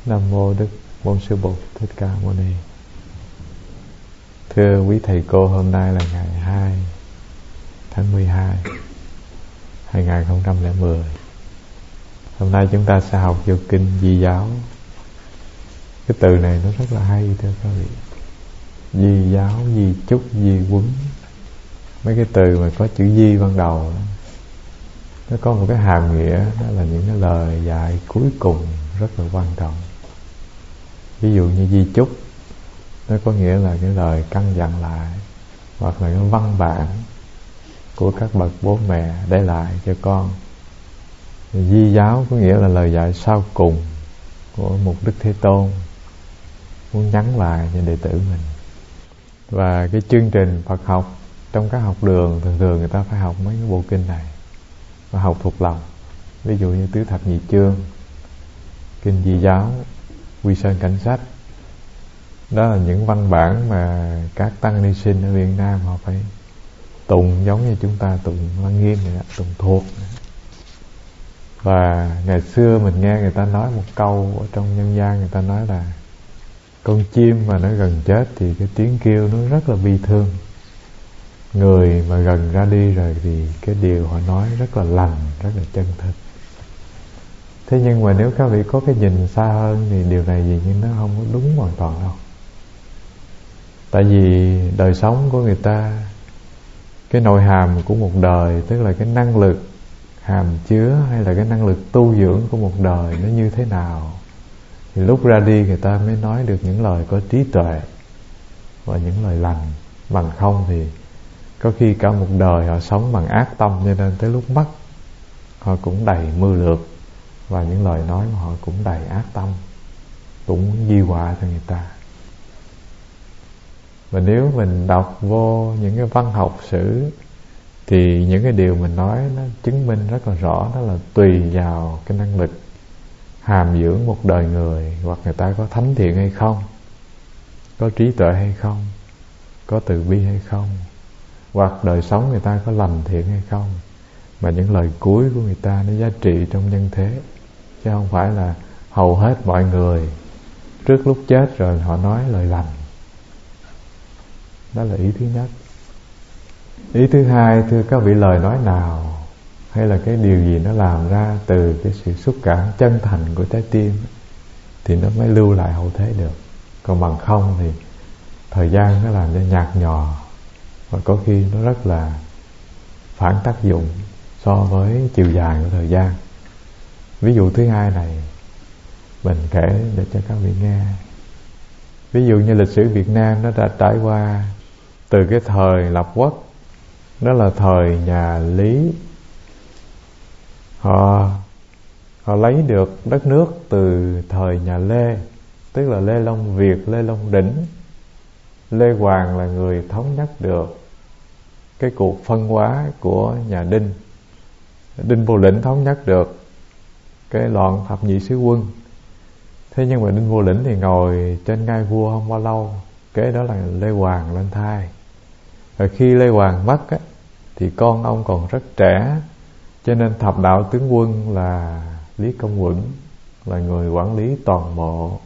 Nam mô Đức Bổn Sư Bụt Thích Ca Mâu Ni. Thưa quý thầy cô, hôm nay là ngày 2 tháng 12 2010. Hôm nay chúng ta sẽ học vô kinh Di Giáo. Cái từ này nó rất là hay thưa các vị. Di Giáo, Di Chúc, Di Quấn. Mấy cái từ mà có chữ Di ban đầu đó, nó có một cái hàm nghĩa, đó là những cái lời dạy cuối cùng rất là quan trọng. Ví dụ như Di Chúc, nó có nghĩa là cái lời căn dặn lại, hoặc là cái văn bản của các bậc bố mẹ để lại cho con. Di Giáo có nghĩa là lời dạy sau cùng của một Đức Thế Tôn, muốn nhắn lại cho đệ tử mình. Và cái chương trình Phật học trong các học đường, thường người ta phải học mấy cái bộ kinh này và học thuộc lòng. Ví dụ như Tứ Thập Nhị Chương, Kinh Di Giáo, Quy Sơn Cảnh Sách. Đó là những văn bản mà các tăng ni sinh ở Việt Nam họ phải tụng, giống như chúng ta tụng Lăng Nghiêm vậy đó, tụng thuộc. Và ngày xưa mình nghe người ta nói một câu ở trong nhân gian, người ta nói là con chim mà nó gần chết thì cái tiếng kêu nó rất là bi thương. Người mà gần ra đi rồi thì cái điều họ nói rất là lành, rất là chân thật. Thế nhưng mà nếu các vị có cái nhìn xa hơn thì điều này dường như nó không có đúng hoàn toàn đâu. Tại vì đời sống của người ta, cái nội hàm của một đời, tức là cái năng lực hàm chứa hay là cái năng lực tu dưỡng của một đời nó như thế nào, thì lúc ra đi người ta mới nói được những lời có trí tuệ và những lời lành. Bằng không thì có khi cả một đời họ sống bằng ác tâm, cho nên tới lúc mất họ cũng đầy mưu lược, và những lời nói của họ cũng đầy ác tâm, cũng di họa cho người ta. Và nếu mình đọc vô những cái văn học sử thì những cái điều mình nói nó chứng minh rất là rõ, đó là tùy vào cái năng lực hàm dưỡng một đời người, hoặc người ta có thánh thiện hay không, có trí tuệ hay không, có từ bi hay không, hoặc đời sống người ta có lành thiện hay không, mà những lời cuối của người ta nó giá trị trong nhân thế, chứ không phải là hầu hết mọi người trước lúc chết rồi họ nói lời lành. Đó là ý thứ nhất. Ý thứ hai, thưa các vị, lời nói nào hay là cái điều gì nó làm ra từ cái sự xúc cảm chân thành của trái tim thì nó mới lưu lại hậu thế được. Còn bằng không thì thời gian nó làm cho nhạt nhòa, và có khi nó rất là phản tác dụng so với chiều dài của thời gian. Ví dụ thứ hai này mình kể để cho các vị nghe. Ví dụ như lịch sử Việt Nam nó đã trải qua từ cái thời lập quốc, đó là thời nhà Lý. Họ lấy được đất nước từ thời nhà Lê, tức là Lê Long Việt, Lê Long Đỉnh. Lê Hoàng là người thống nhất được cái cuộc phân hóa của nhà Đinh. Đinh Vô Lĩnh thống nhất được cái loạn thập nhị sứ quân. Thế nhưng mà Đinh Vô Lĩnh thì ngồi trên ngai vua không bao lâu, kế đó là Lê Hoàng lên thai. Và khi Lê Hoàng mất á, thì con ông còn rất trẻ, cho nên thập đạo tướng quân là Lý Công Uẩn là người quản lý toàn bộ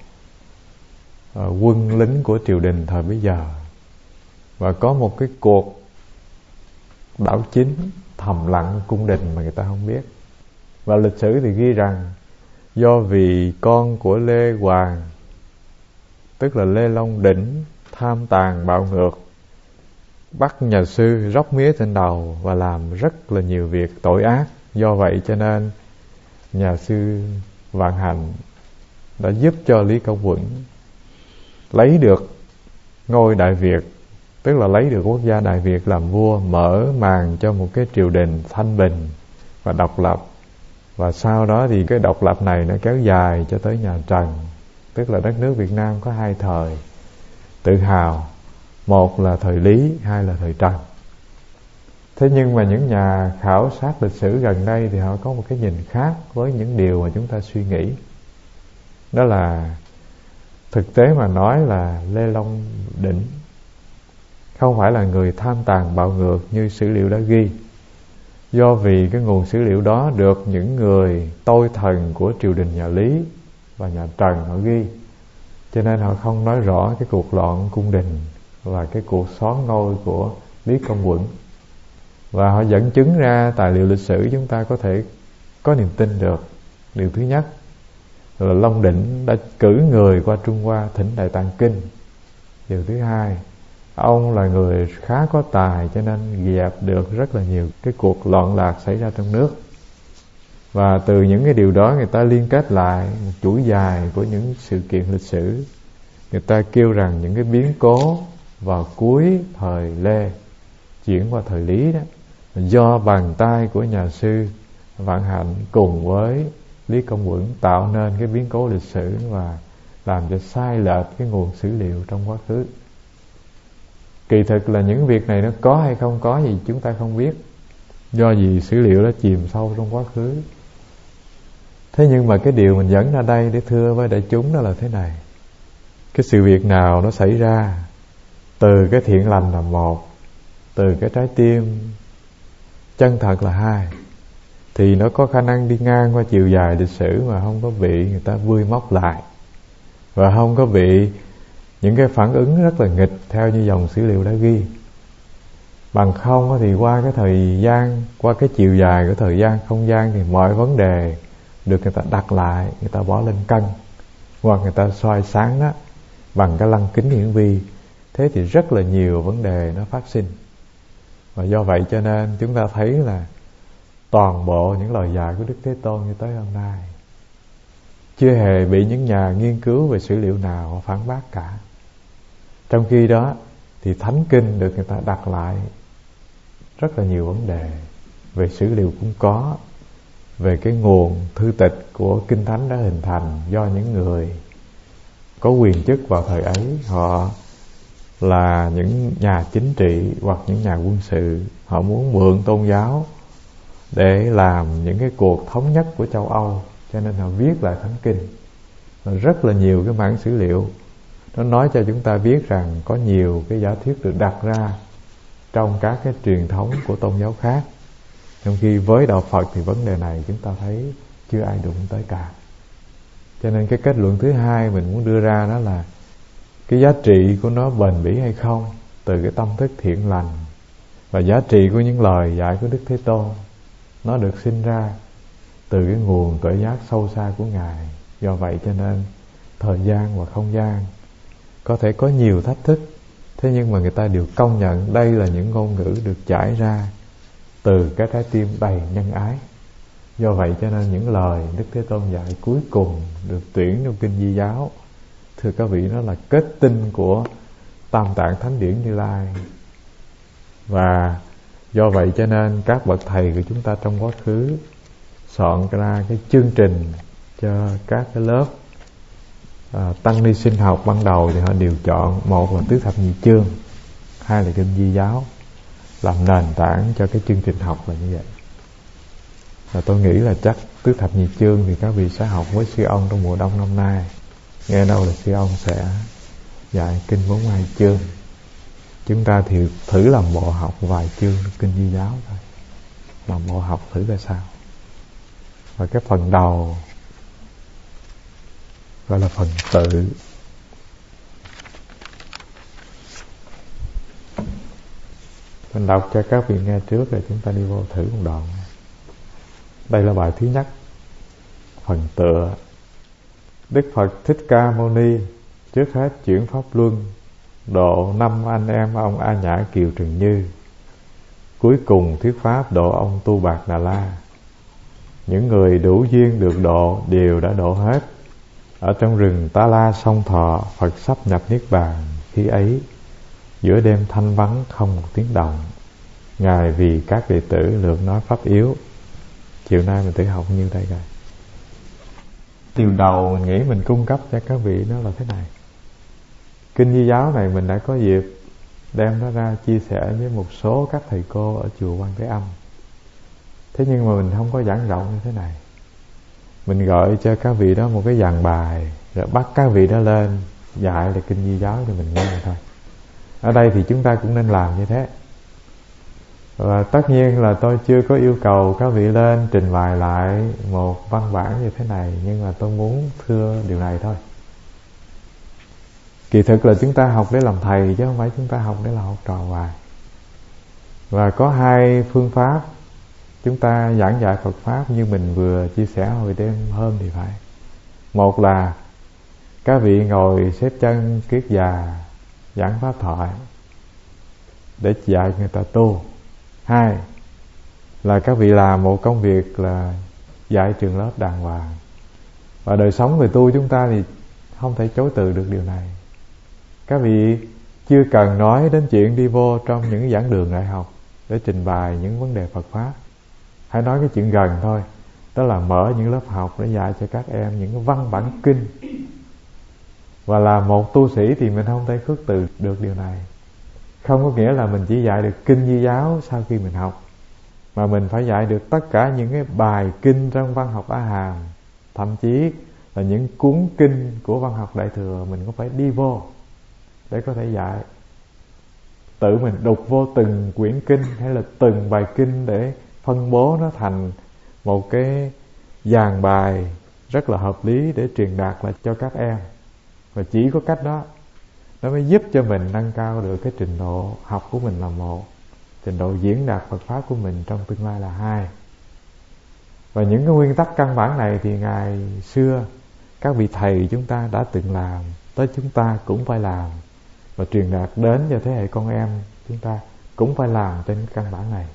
quân lính của triều đình thời bấy giờ. Và có một cái cuộc đảo chính thầm lặng cung đình mà người ta không biết. Và lịch sử thì ghi rằng do vì con của Lê Hoàng, tức là Lê Long Đỉnh, tham tàn bạo ngược, bắt nhà sư róc mía trên đầu và làm rất là nhiều việc tội ác. Do vậy cho nên nhà sư Vạn Hạnh đã giúp cho Lý Công Uẩn lấy được ngôi Đại Việt, tức là lấy được quốc gia Đại Việt làm vua, mở màn cho một cái triều đình thanh bình và độc lập. Và sau đó thì cái độc lập này nó kéo dài cho tới nhà Trần, tức là đất nước Việt Nam có hai thời tự hào, một là thời Lý, hai là thời Trần. Thế nhưng mà những nhà khảo sát lịch sử gần đây thì họ có một cái nhìn khác với những điều mà chúng ta suy nghĩ. Đó là thực tế mà nói là Lê Long Đỉnh không phải là người tham tàn bạo ngược như sử liệu đã ghi. Do vì cái nguồn sử liệu đó được những người tôi thần của triều đình nhà Lý và nhà Trần họ ghi, cho nên họ không nói rõ cái cuộc loạn cung đình và cái cuộc soán ngôi của Lý Công Uẩn. Và họ dẫn chứng ra tài liệu lịch sử, chúng ta có thể có niềm tin được. Điều thứ nhất là Long Đỉnh đã cử người qua Trung Hoa thỉnh Đại Tạng Kinh. Điều thứ hai, ông là người khá có tài, cho nên dẹp được rất là nhiều cái cuộc loạn lạc xảy ra trong nước. Và từ những cái điều đó người ta liên kết lại một chuỗi dài của những sự kiện lịch sử. Người ta kêu rằng những cái biến cố vào cuối thời Lê chuyển qua thời Lý đó, do bàn tay của nhà sư Vạn Hạnh cùng với Lý Công Uẩn tạo nên cái biến cố lịch sử và làm cho sai lệch cái nguồn sử liệu trong quá khứ. Kỳ thực là những việc này nó có hay không có gì chúng ta không biết, do gì sử liệu nó chìm sâu trong quá khứ. Thế nhưng mà cái điều mình dẫn ra đây để thưa với đại chúng đó là thế này: cái sự việc nào nó xảy ra từ cái thiện lành là một, từ cái trái tim chân thật là hai, thì nó có khả năng đi ngang qua chiều dài lịch sử mà không có bị người ta vui móc lại, và không có bị những cái phản ứng rất là nghịch theo như dòng sử liệu đã ghi. Bằng không thì qua cái thời gian, qua cái chiều dài của thời gian, không gian, thì mọi vấn đề được người ta đặt lại, người ta bỏ lên cân, hoặc người ta soi sáng đó bằng cái lăng kính hiển vi. Thế thì rất là nhiều vấn đề nó phát sinh. Và do vậy cho nên chúng ta thấy là toàn bộ những lời dạy của Đức Thế Tôn như tới hôm nay chưa hề bị những nhà nghiên cứu về sử liệu nào phản bác cả. Trong khi đó thì Thánh Kinh được người ta đặt lại rất là nhiều vấn đề. Về sử liệu cũng có, về cái nguồn thư tịch của Kinh Thánh đã hình thành do những người có quyền chức vào thời ấy. Họ là những nhà chính trị hoặc những nhà quân sự. Họ muốn mượn tôn giáo để làm những cái cuộc thống nhất của châu Âu, cho nên họ viết lại Thánh Kinh. Rất là nhiều cái bản sử liệu nó nói cho chúng ta biết rằng có nhiều cái giả thuyết được đặt ra trong các cái truyền thống của tôn giáo khác, trong khi với đạo Phật thì vấn đề này chúng ta thấy chưa ai đụng tới cả. Cho nên cái kết luận thứ hai mình muốn đưa ra đó là cái giá trị của nó bền bỉ hay không từ cái tâm thức thiện lành, và giá trị của những lời dạy của Đức Thế Tôn nó được sinh ra từ cái nguồn tuệ giác sâu xa của Ngài. Do vậy cho nên thời gian và không gian có thể có nhiều thách thức, thế nhưng mà người ta đều công nhận đây là những ngôn ngữ được trải ra từ cái trái tim đầy nhân ái. Do vậy cho nên những lời Đức Thế Tôn dạy cuối cùng được tuyển trong Kinh Di Giáo, thưa các vị, nó là kết tinh của Tam Tạng Thánh Điển Như Lai. Và do vậy cho nên các bậc thầy của chúng ta trong quá khứ soạn ra cái chương trình cho các cái lớp tăng ni sinh học ban đầu, thì họ đều chọn một là Tứ Thập Nhị Chương, hai là Kinh Di Giáo làm nền tảng cho cái chương trình học là như vậy. Và tôi nghĩ là chắc Tứ Thập Nhị Chương thì các vị sẽ học với sư ông trong mùa đông năm nay. Nghe đâu là sư ông sẽ dạy Kinh 42 chương. Chúng ta thì thử làm bộ học vài chương Kinh Di Giáo thôi, làm bộ học thử ra sao. Và cái phần đầu gọi là phần tự. Mình đọc cho các vị nghe trước rồi chúng ta đi vô thử một đoạn. Đây là bài thứ nhất, phần tựa. Đức Phật Thích Ca Mâu Ni trước hết chuyển pháp luân độ 5 anh em ông A Nhã Kiều Trừng Như, cuối cùng thuyết pháp độ ông Tu Bạc Đà La. Những người đủ duyên được độ đều đã độ hết. Ở trong rừng Ta La Sông Thọ, Phật sắp nhập niết bàn. Khi ấy giữa đêm thanh vắng không một tiếng động, Ngài vì các đệ tử lượt nói pháp yếu. Chiều nay mình tự học như đây rồi. Điều đầu mình nghĩ mình cung cấp cho các vị đó là thế này. Kinh Di Giáo này mình đã có dịp đem nó ra chia sẻ với một số các thầy cô ở chùa Quan Thế Âm. Thế nhưng mà mình không có giảng rộng như thế này. Mình gọi cho các vị đó một cái dàn bài, rồi bắt các vị đó lên dạy là Kinh Di Giáo cho mình nghe thôi. Ở đây thì chúng ta cũng nên làm như thế. Và tất nhiên là tôi chưa có yêu cầu các vị lên trình bày lại một văn bản như thế này, nhưng mà tôi muốn thưa điều này thôi. Kỳ thực là chúng ta học để làm thầy, chứ không phải chúng ta học để làm học trò hoài. Và có hai phương pháp chúng ta giảng dạy Phật Pháp như mình vừa chia sẻ hồi đêm hôm thì phải. Một là các vị ngồi xếp chân kiết già giảng pháp thoại để dạy người ta tu. Hai là các vị làm một công việc là dạy trường lớp đàng hoàng. Và đời sống người tu chúng ta thì không thể chối từ được điều này. Các vị chưa cần nói đến chuyện đi vô trong những giảng đường đại học để trình bày những vấn đề Phật Pháp. Hãy nói cái chuyện gần thôi, đó là mở những lớp học để dạy cho các em những văn bản kinh. Và là một tu sĩ thì mình không thể khước từ được điều này. Không có nghĩa là mình chỉ dạy được kinh Di giáo sau khi mình học, mà mình phải dạy được tất cả những cái bài kinh trong văn học A Hàm, thậm chí là những cuốn kinh của văn học Đại Thừa mình cũng phải đi vô để có thể dạy. Tự mình đọc vô từng quyển kinh hay là từng bài kinh để phân bố nó thành một cái dàn bài rất là hợp lý để truyền đạt lại cho các em. Và chỉ có cách đó nó mới giúp cho mình nâng cao được cái trình độ học của mình là một, trình độ diễn đạt Phật Pháp của mình trong tương lai là hai. Và những cái nguyên tắc căn bản này thì ngày xưa các vị thầy chúng ta đã từng làm, tới chúng ta cũng phải làm, và truyền đạt đến cho thế hệ con em chúng ta cũng phải làm trên căn bản này.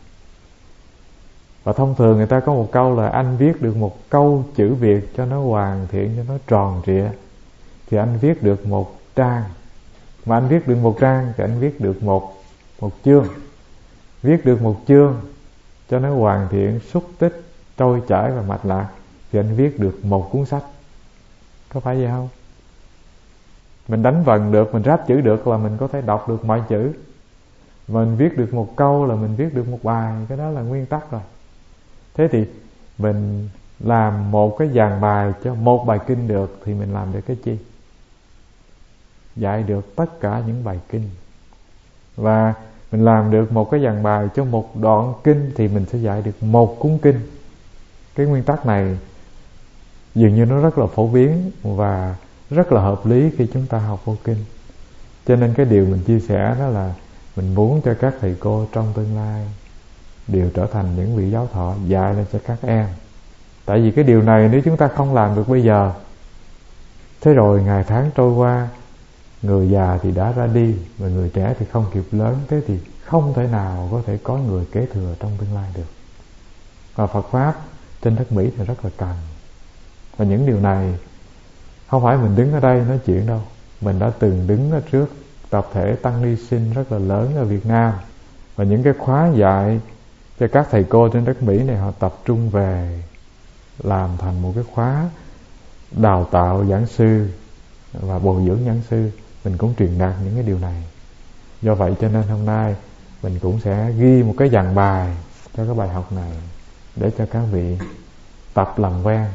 Và thông thường người ta có một câu là anh viết được một câu chữ Việt cho nó hoàn thiện, cho nó tròn trịa thì anh viết được một trang. Mà anh viết được một trang thì anh viết được một chương. Viết được một chương cho nó hoàn thiện, xúc tích, trôi chảy và mạch lạc thì anh viết được một cuốn sách. Có phải vậy không? Mình đánh vần được, mình ráp chữ được là mình có thể đọc được mọi chữ. Mình viết được một câu là mình viết được một bài. Cái đó là nguyên tắc rồi. Thế thì mình làm một cái dàn bài cho một bài kinh được thì mình làm được cái chi? Dạy được tất cả những bài kinh. Và mình làm được một cái dàn bài cho một đoạn kinh thì mình sẽ dạy được một cuốn kinh. Cái nguyên tắc này dường như nó rất là phổ biến và rất là hợp lý khi chúng ta học vô kinh. Cho nên cái điều mình chia sẻ đó là mình muốn cho các thầy cô trong tương lai đều trở thành những vị giáo thọ dạy lên cho các em. Tại vì cái điều này nếu chúng ta không làm được bây giờ, thế rồi ngày tháng trôi qua, người già thì đã ra đi và người trẻ thì không kịp lớn, thế thì không thể nào có thể có người kế thừa trong tương lai được. Và Phật Pháp trên đất Mỹ thì rất là cần. Và những điều này không phải mình đứng ở đây nói chuyện đâu. Mình đã từng đứng ở trước tập thể tăng ni sinh rất là lớn ở Việt Nam. Và những cái khóa dạy cho các thầy cô trên đất Mỹ này, họ tập trung về làm thành một cái khóa đào tạo giảng sư và bồi dưỡng giảng sư. Mình cũng truyền đạt những cái điều này. Do vậy cho nên hôm nay mình cũng sẽ ghi một cái dàn bài cho cái bài học này để cho các vị tập làm quen.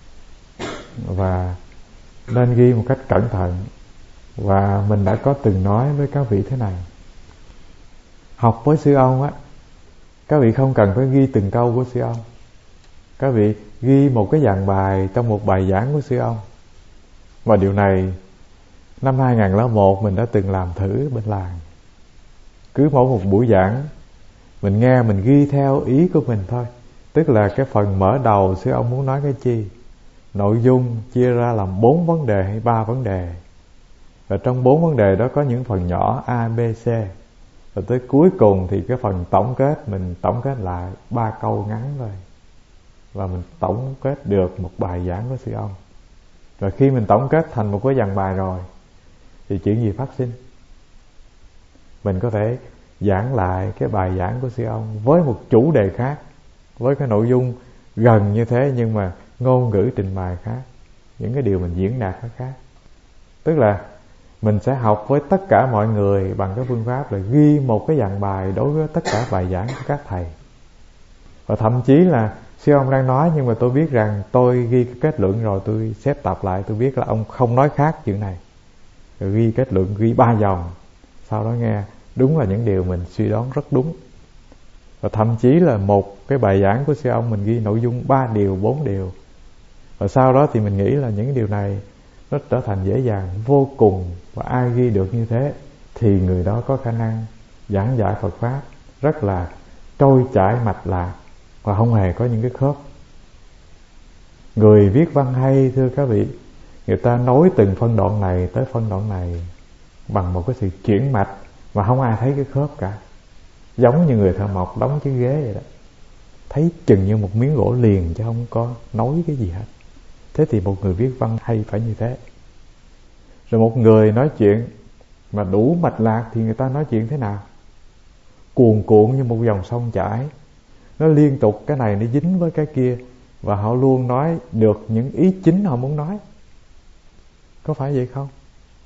Và nên ghi một cách cẩn thận. Và mình đã có từng nói với các vị thế này: học với sư ông á, các vị không cần phải ghi từng câu của sư ông. Các vị ghi một cái dàn bài trong một bài giảng của sư ông. Và điều này năm 2001 mình đã từng làm thử bên làng. Cứ mỗi một buổi giảng mình nghe, mình ghi theo ý của mình thôi. Tức là cái phần mở đầu sư ông muốn nói cái chi, nội dung chia ra làm 4 vấn đề hay 3 vấn đề. Và trong 4 vấn đề đó có những phần nhỏ A, B, C. Và tới cuối cùng thì cái phần tổng kết, mình tổng kết lại 3 câu ngắn thôi. Và mình tổng kết được một bài giảng của sư ông. Và khi mình tổng kết thành một cái dàn bài rồi thì chuyện gì phát sinh? Mình có thể giảng lại cái bài giảng của sư ông với một chủ đề khác, với cái nội dung gần như thế nhưng mà ngôn ngữ trình bày khác, những cái điều mình diễn đạt nó khác. Tức là mình sẽ học với tất cả mọi người bằng cái phương pháp là ghi một cái dàn bài đối với tất cả bài giảng của các thầy. Và thậm chí là sư ông đang nói nhưng mà tôi biết rằng tôi ghi cái kết luận rồi, tôi xếp tập lại, tôi biết là ông không nói khác chuyện này. Rồi ghi kết luận, ghi 3 dòng. Sau đó nghe đúng là những điều mình suy đoán rất đúng. Và thậm chí là một cái bài giảng của sư ông mình ghi nội dung 3 điều, 4 điều. Và sau đó thì mình nghĩ là những điều này nó trở thành dễ dàng vô cùng. Và ai ghi được như thế thì người đó có khả năng giảng giải Phật Pháp rất là trôi chảy mạch lạc và không hề có những cái khớp. Người viết văn hay, thưa các vị, người ta nối từng phân đoạn này tới phân đoạn này bằng một cái sự chuyển mạch mà không ai thấy cái khớp cả. Giống như người thợ mộc đóng chiếc ghế vậy đó, thấy chừng như một miếng gỗ liền chứ không có nối cái gì hết. Thế thì một người viết văn hay phải như thế. Rồi một người nói chuyện mà đủ mạch lạc thì người ta nói chuyện thế nào? Cuồn cuộn như một dòng sông chảy, nó liên tục, cái này nó dính với cái kia, và họ luôn nói được những ý chính họ muốn nói. Có phải vậy không?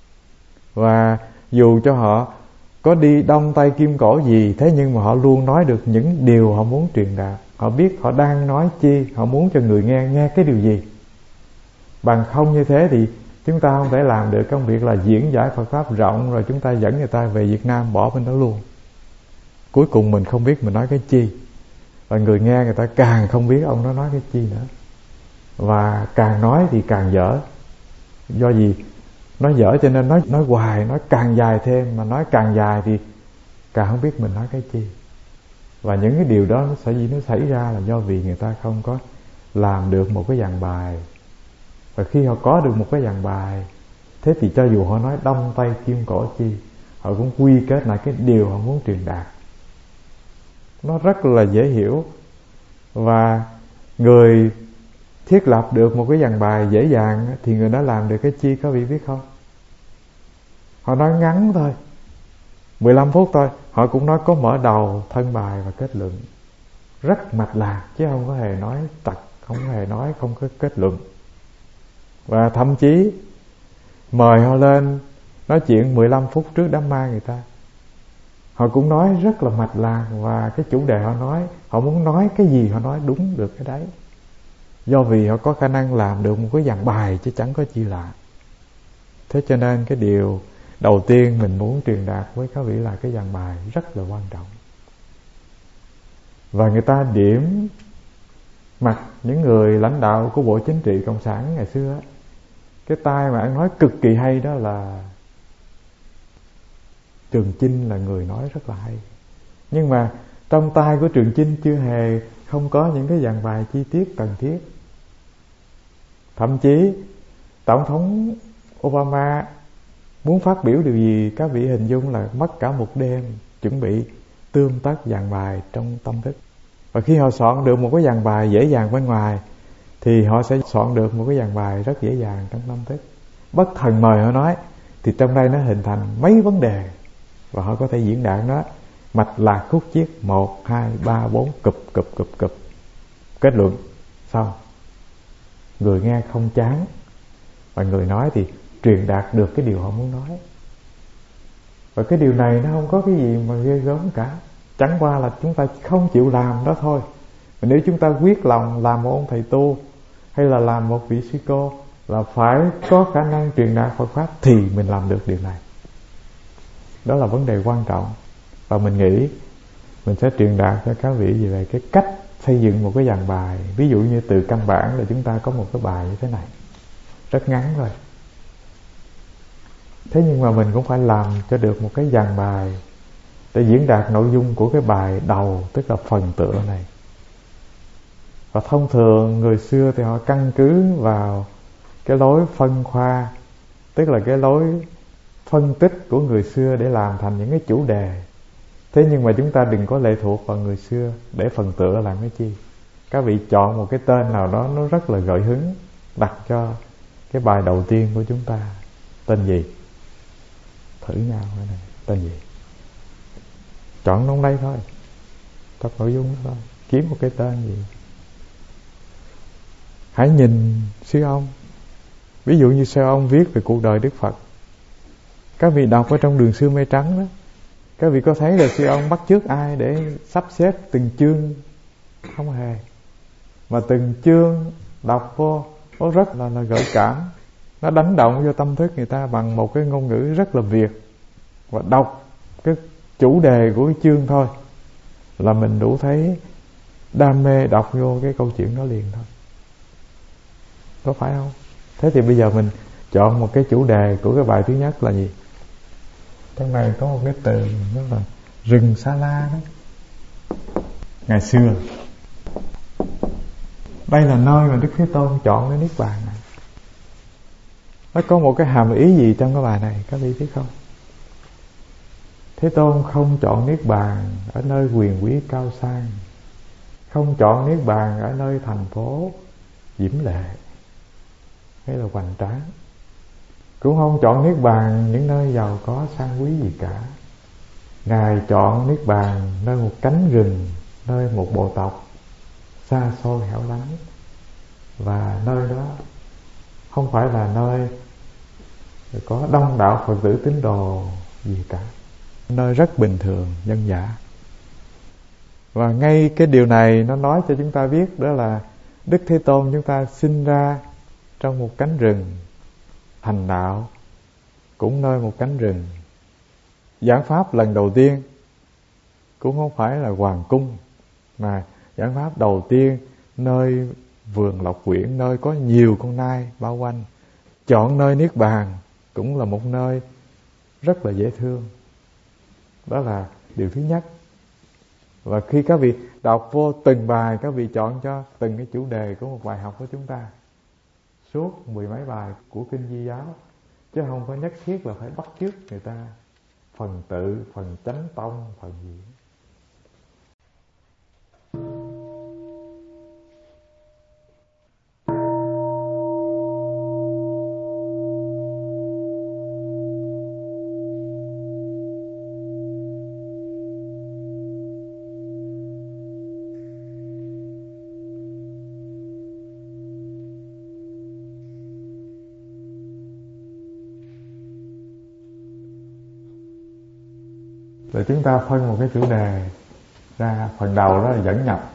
Và dù cho họ có đi đông tay kim cổ gì, thế nhưng mà họ luôn nói được những điều họ muốn truyền đạt. Họ biết họ đang nói chi, họ muốn cho người nghe cái điều gì. Bằng không như thế thì chúng ta không thể làm được công việc là diễn giải Phật Pháp rộng rồi chúng ta dẫn người ta về Việt Nam bỏ bên đó luôn. Cuối cùng mình không biết mình nói cái chi, và người nghe người ta càng không biết ông đó nói cái chi nữa. Và càng nói thì càng dở. Do gì? Nói dở cho nên nói hoài, nói càng dài thêm. Mà nói càng dài thì càng không biết mình nói cái chi. Và những cái điều đó nó xảy ra là do vì người ta không có làm được một cái dàn bài. Và khi họ có được một cái dàn bài, thế thì cho dù họ nói đông tay kim cổ chi, họ cũng quy kết lại cái điều họ muốn truyền đạt. Nó rất là dễ hiểu. Và người thiết lập được một cái dàn bài dễ dàng thì người đó làm được cái chi, các vị biết không? Họ nói ngắn thôi, 15 phút thôi, họ cũng nói có mở đầu, thân bài và kết luận. Rất mạch lạc, chứ không có hề nói tặc, không hề nói không có kết luận. Và thậm chí mời họ lên nói chuyện 15 phút trước đám ma người ta, họ cũng nói rất là mạch lạc. Và cái chủ đề họ nói, họ muốn nói cái gì họ nói đúng được cái đấy. Do vì họ có khả năng làm được một cái dàn bài chứ chẳng có chi lạ. Thế cho nên cái điều đầu tiên mình muốn truyền đạt với các vị là cái dàn bài rất là quan trọng. Và người ta điểm mặt những người lãnh đạo của Bộ Chính trị Cộng sản ngày xưa, cái tay mà ăn nói cực kỳ hay đó là Trường Chinh, là người nói rất là hay. Nhưng mà trong tay của Trường Chinh chưa hề không có những cái dàn bài chi tiết cần thiết. Thậm chí Tổng thống Obama muốn phát biểu điều gì, các vị hình dung là mất cả một đêm chuẩn bị tươm tất dàn bài trong tâm thức. Và khi họ soạn được một cái dàn bài dễ dàng bên ngoài thì họ sẽ soạn được một cái dàn bài rất dễ dàng trong tâm thức. Bất thần mời họ nói thì trong đây nó hình thành mấy vấn đề, và họ có thể diễn đạt nó mạch lạc khúc chiết 1, 2, 3, 4 cụp. Kết luận xong. Người nghe không chán, và người nói thì truyền đạt được cái điều họ muốn nói. Và cái điều này nó không có cái gì mà ghê gớm cả. Chẳng qua là chúng ta không chịu làm đó thôi. Mà nếu chúng ta quyết lòng làm một ông thầy tu hay là làm một vị sư cô là phải có khả năng truyền đạt Phật Pháp thì mình làm được điều này. Đó là vấn đề quan trọng. Và mình nghĩ mình sẽ truyền đạt cho các vị về cái cách xây dựng một cái dàn bài. Ví dụ như từ căn bản là chúng ta có một cái bài như thế này, rất ngắn thôi. Thế nhưng mà mình cũng phải làm cho được một cái dàn bài để diễn đạt nội dung của cái bài đầu, tức là phần tựa này. Và thông thường người xưa thì họ căn cứ vào cái lối phân khoa, tức là cái lối phân tích của người xưa để làm thành những cái chủ đề. Thế nhưng mà chúng ta đừng có lệ thuộc vào người xưa để phần tựa làm cái chi. Các vị chọn một cái tên nào đó nó rất là gợi hứng, đặt cho cái bài đầu tiên của chúng ta. Tên gì? Thử nhau cái này. Tên gì? Chọn trong đây thôi, tập nội dung đó thôi. Kiếm một cái tên gì. Hãy nhìn sư ông. Ví dụ như sư ông viết về cuộc đời Đức Phật, các vị đọc ở trong Đường Xưa Mây Trắng đó, các vị có thấy là sư ông bắt chước ai để sắp xếp từng chương? Không hề. Mà từng chương đọc vô nó rất là gợi cảm, nó đánh động vô tâm thức người ta bằng một cái ngôn ngữ rất là Việt. Và đọc cái chủ đề của cái chương thôi là mình đủ thấy đam mê đọc vô cái câu chuyện đó liền thôi. Có phải không? Thế thì bây giờ mình chọn một cái chủ đề của cái bài thứ nhất là gì? Trong này có một cái từ đó là rừng Sa La đó. Ngày xưa đây là nơi mà Đức Thế Tôn chọn cái Niết Bàn này. Nó có một cái hàm ý gì trong cái bài này các vị biết không? Thế Tôn không chọn Niết Bàn ở nơi quyền quý cao sang, không chọn Niết Bàn ở nơi thành phố diễm lệ hay là hoành tráng, cũng không chọn Niết Bàn những nơi giàu có sang quý gì cả. Ngài chọn Niết Bàn nơi một cánh rừng, nơi một bộ tộc xa xôi hẻo lánh. Và nơi đó không phải là nơi có đông đảo Phật tử tín đồ gì cả, nơi rất bình thường, dân dã. Và ngay cái điều này nó nói cho chúng ta biết đó là Đức Thế Tôn chúng ta sinh ra trong một cánh rừng, thành đạo cũng nơi một cánh rừng. Giảng pháp lần đầu tiên cũng không phải là hoàng cung, mà giảng pháp đầu tiên nơi vườn Lộc Quyển, nơi có nhiều con nai bao quanh. Chọn nơi Niết Bàn cũng là một nơi rất là dễ thương. Đó là điều thứ nhất. Và khi các vị đọc vô từng bài, các vị chọn cho từng cái chủ đề của một bài học của chúng ta, suốt 10 mấy bài của Kinh Di Giáo, chứ không có nhất thiết là phải bắt chước người ta phần tự, phần chánh tông, phần gì. Rồi chúng ta phân một cái chủ đề ra, phần đầu đó là dẫn nhập.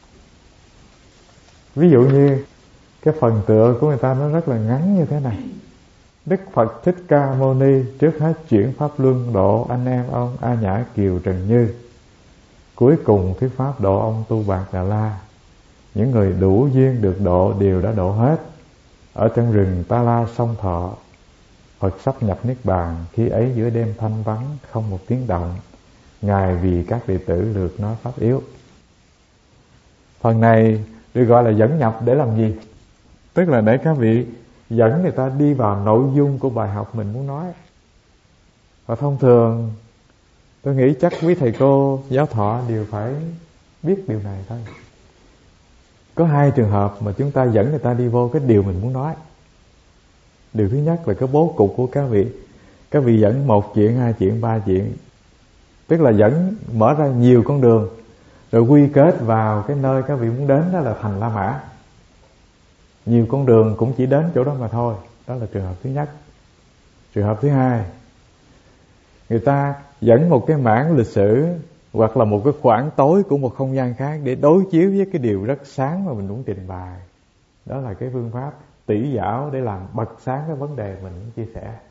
Ví dụ như cái phần tựa của người ta nó rất là ngắn như thế này: Đức Phật Thích Ca Mâu Ni trước hết chuyển pháp luân độ anh em ông A Nhã Kiều Trần Như, cuối cùng thuyết pháp độ ông Tu Bạc Đà La. Những người đủ duyên được độ đều đã độ hết. Ở trong rừng Ta La Sông Thọ, Phật sắp nhập Niết Bàn. Khi ấy giữa đêm thanh vắng, không một tiếng động, Ngài vì các đệ tử lược nói pháp yếu. Phần này được gọi là dẫn nhập để làm gì? Tức là để các vị dẫn người ta đi vào nội dung của bài học mình muốn nói. Và thông thường tôi nghĩ chắc quý thầy cô giáo thọ đều phải biết điều này thôi. Có hai trường hợp mà chúng ta dẫn người ta đi vô cái điều mình muốn nói. Điều thứ nhất là cái bố cục của các vị. Các vị dẫn một chuyện, hai chuyện, ba chuyện. Tức là dẫn mở ra nhiều con đường, rồi quy kết vào cái nơi các vị muốn đến, đó là thành La Mã. Nhiều con đường cũng chỉ đến chỗ đó mà thôi. Đó là trường hợp thứ nhất. Trường hợp thứ hai, người ta dẫn một cái mảng lịch sử hoặc là một cái khoảng tối của một không gian khác để đối chiếu với cái điều rất sáng mà mình muốn trình bày. Đó là cái phương pháp tỉ dảo để làm bật sáng cái vấn đề mình muốn chia sẻ.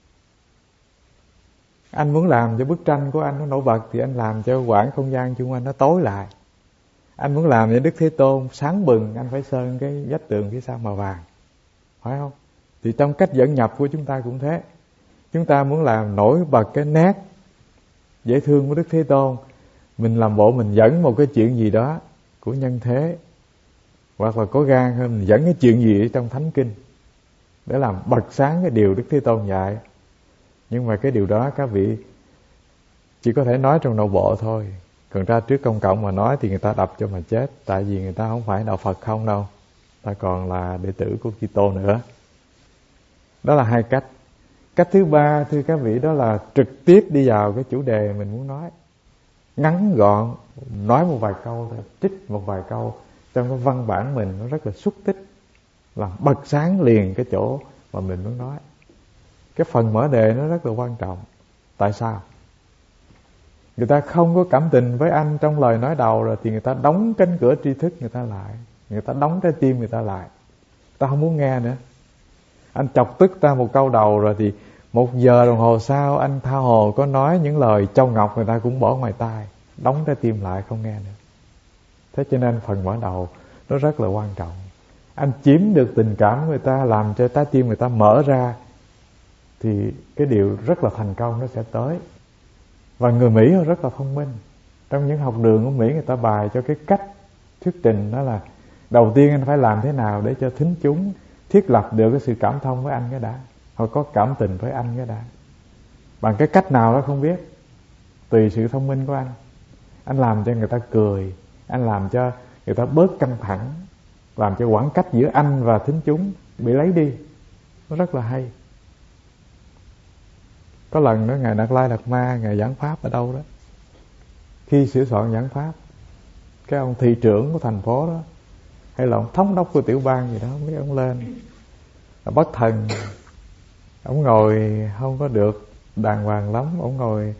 Anh muốn làm cho bức tranh của anh nó nổi bật thì anh làm cho quãng không gian xung quanh nó tối lại. Anh muốn làm cho Đức Thế Tôn sáng bừng, anh phải sơn cái vách tường phía sau màu vàng, phải không? Thì trong cách dẫn nhập của chúng ta cũng thế. Chúng ta muốn làm nổi bật cái nét dễ thương của Đức Thế Tôn, mình làm bộ mình dẫn một cái chuyện gì đó của nhân thế, hoặc là có gan hơn mình dẫn cái chuyện gì ở trong Thánh Kinh để làm bật sáng cái điều Đức Thế Tôn dạy. Nhưng mà cái điều đó các vị chỉ có thể nói trong nội bộ thôi. Còn ra trước công cộng mà nói thì người ta đập cho mà chết. Tại vì người ta không phải đạo Phật không đâu, ta còn là đệ tử của Kitô nữa. Đó là hai cách. Cách thứ ba thưa các vị, đó là trực tiếp đi vào cái chủ đề mình muốn nói, ngắn gọn, nói một vài câu thôi, trích một vài câu trong cái văn bản mình, nó rất là xúc tích, làm bật sáng liền cái chỗ mà mình muốn nói. Cái phần mở đề nó rất là quan trọng. Tại sao? Người ta không có cảm tình với anh trong lời nói đầu rồi thì người ta đóng cánh cửa tri thức người ta lại, người ta đóng trái tim người ta lại, ta không muốn nghe nữa. Anh chọc tức ta một câu đầu rồi thì 1 giờ đồng hồ sau anh tha hồ có nói những lời châu ngọc người ta cũng bỏ ngoài tai. đóng trái tim lại không nghe nữa. Thế cho nên phần mở đầu nó rất là quan trọng. Anh chiếm được tình cảm của người ta, làm cho trái tim người ta mở ra, thì cái điều rất là thành công nó sẽ tới. Và người Mỹ họ rất là thông minh. Trong những học đường của Mỹ, người ta bài cho cái cách thuyết trình đó là đầu tiên anh phải làm thế nào để cho thính chúng thiết lập được cái sự cảm thông với anh cái đã. Họ có cảm tình với anh cái đã. Bằng cái cách nào đó không biết, tùy sự thông minh của anh. Anh làm cho người ta cười, anh làm cho người ta bớt căng thẳng, làm cho khoảng cách giữa anh và thính chúng bị lấy đi. Nó rất là hay. Có lần đó Ngài Đạt Lai Lạt Ma, Ngài giảng pháp ở đâu đó. Khi sửa soạn giảng pháp, cái ông thị trưởng của thành phố đó, hay là ông thống đốc của tiểu bang gì đó, không biết, ông lên bất thần. Ông ngồi không có được đàng hoàng lắm. Ông ngồi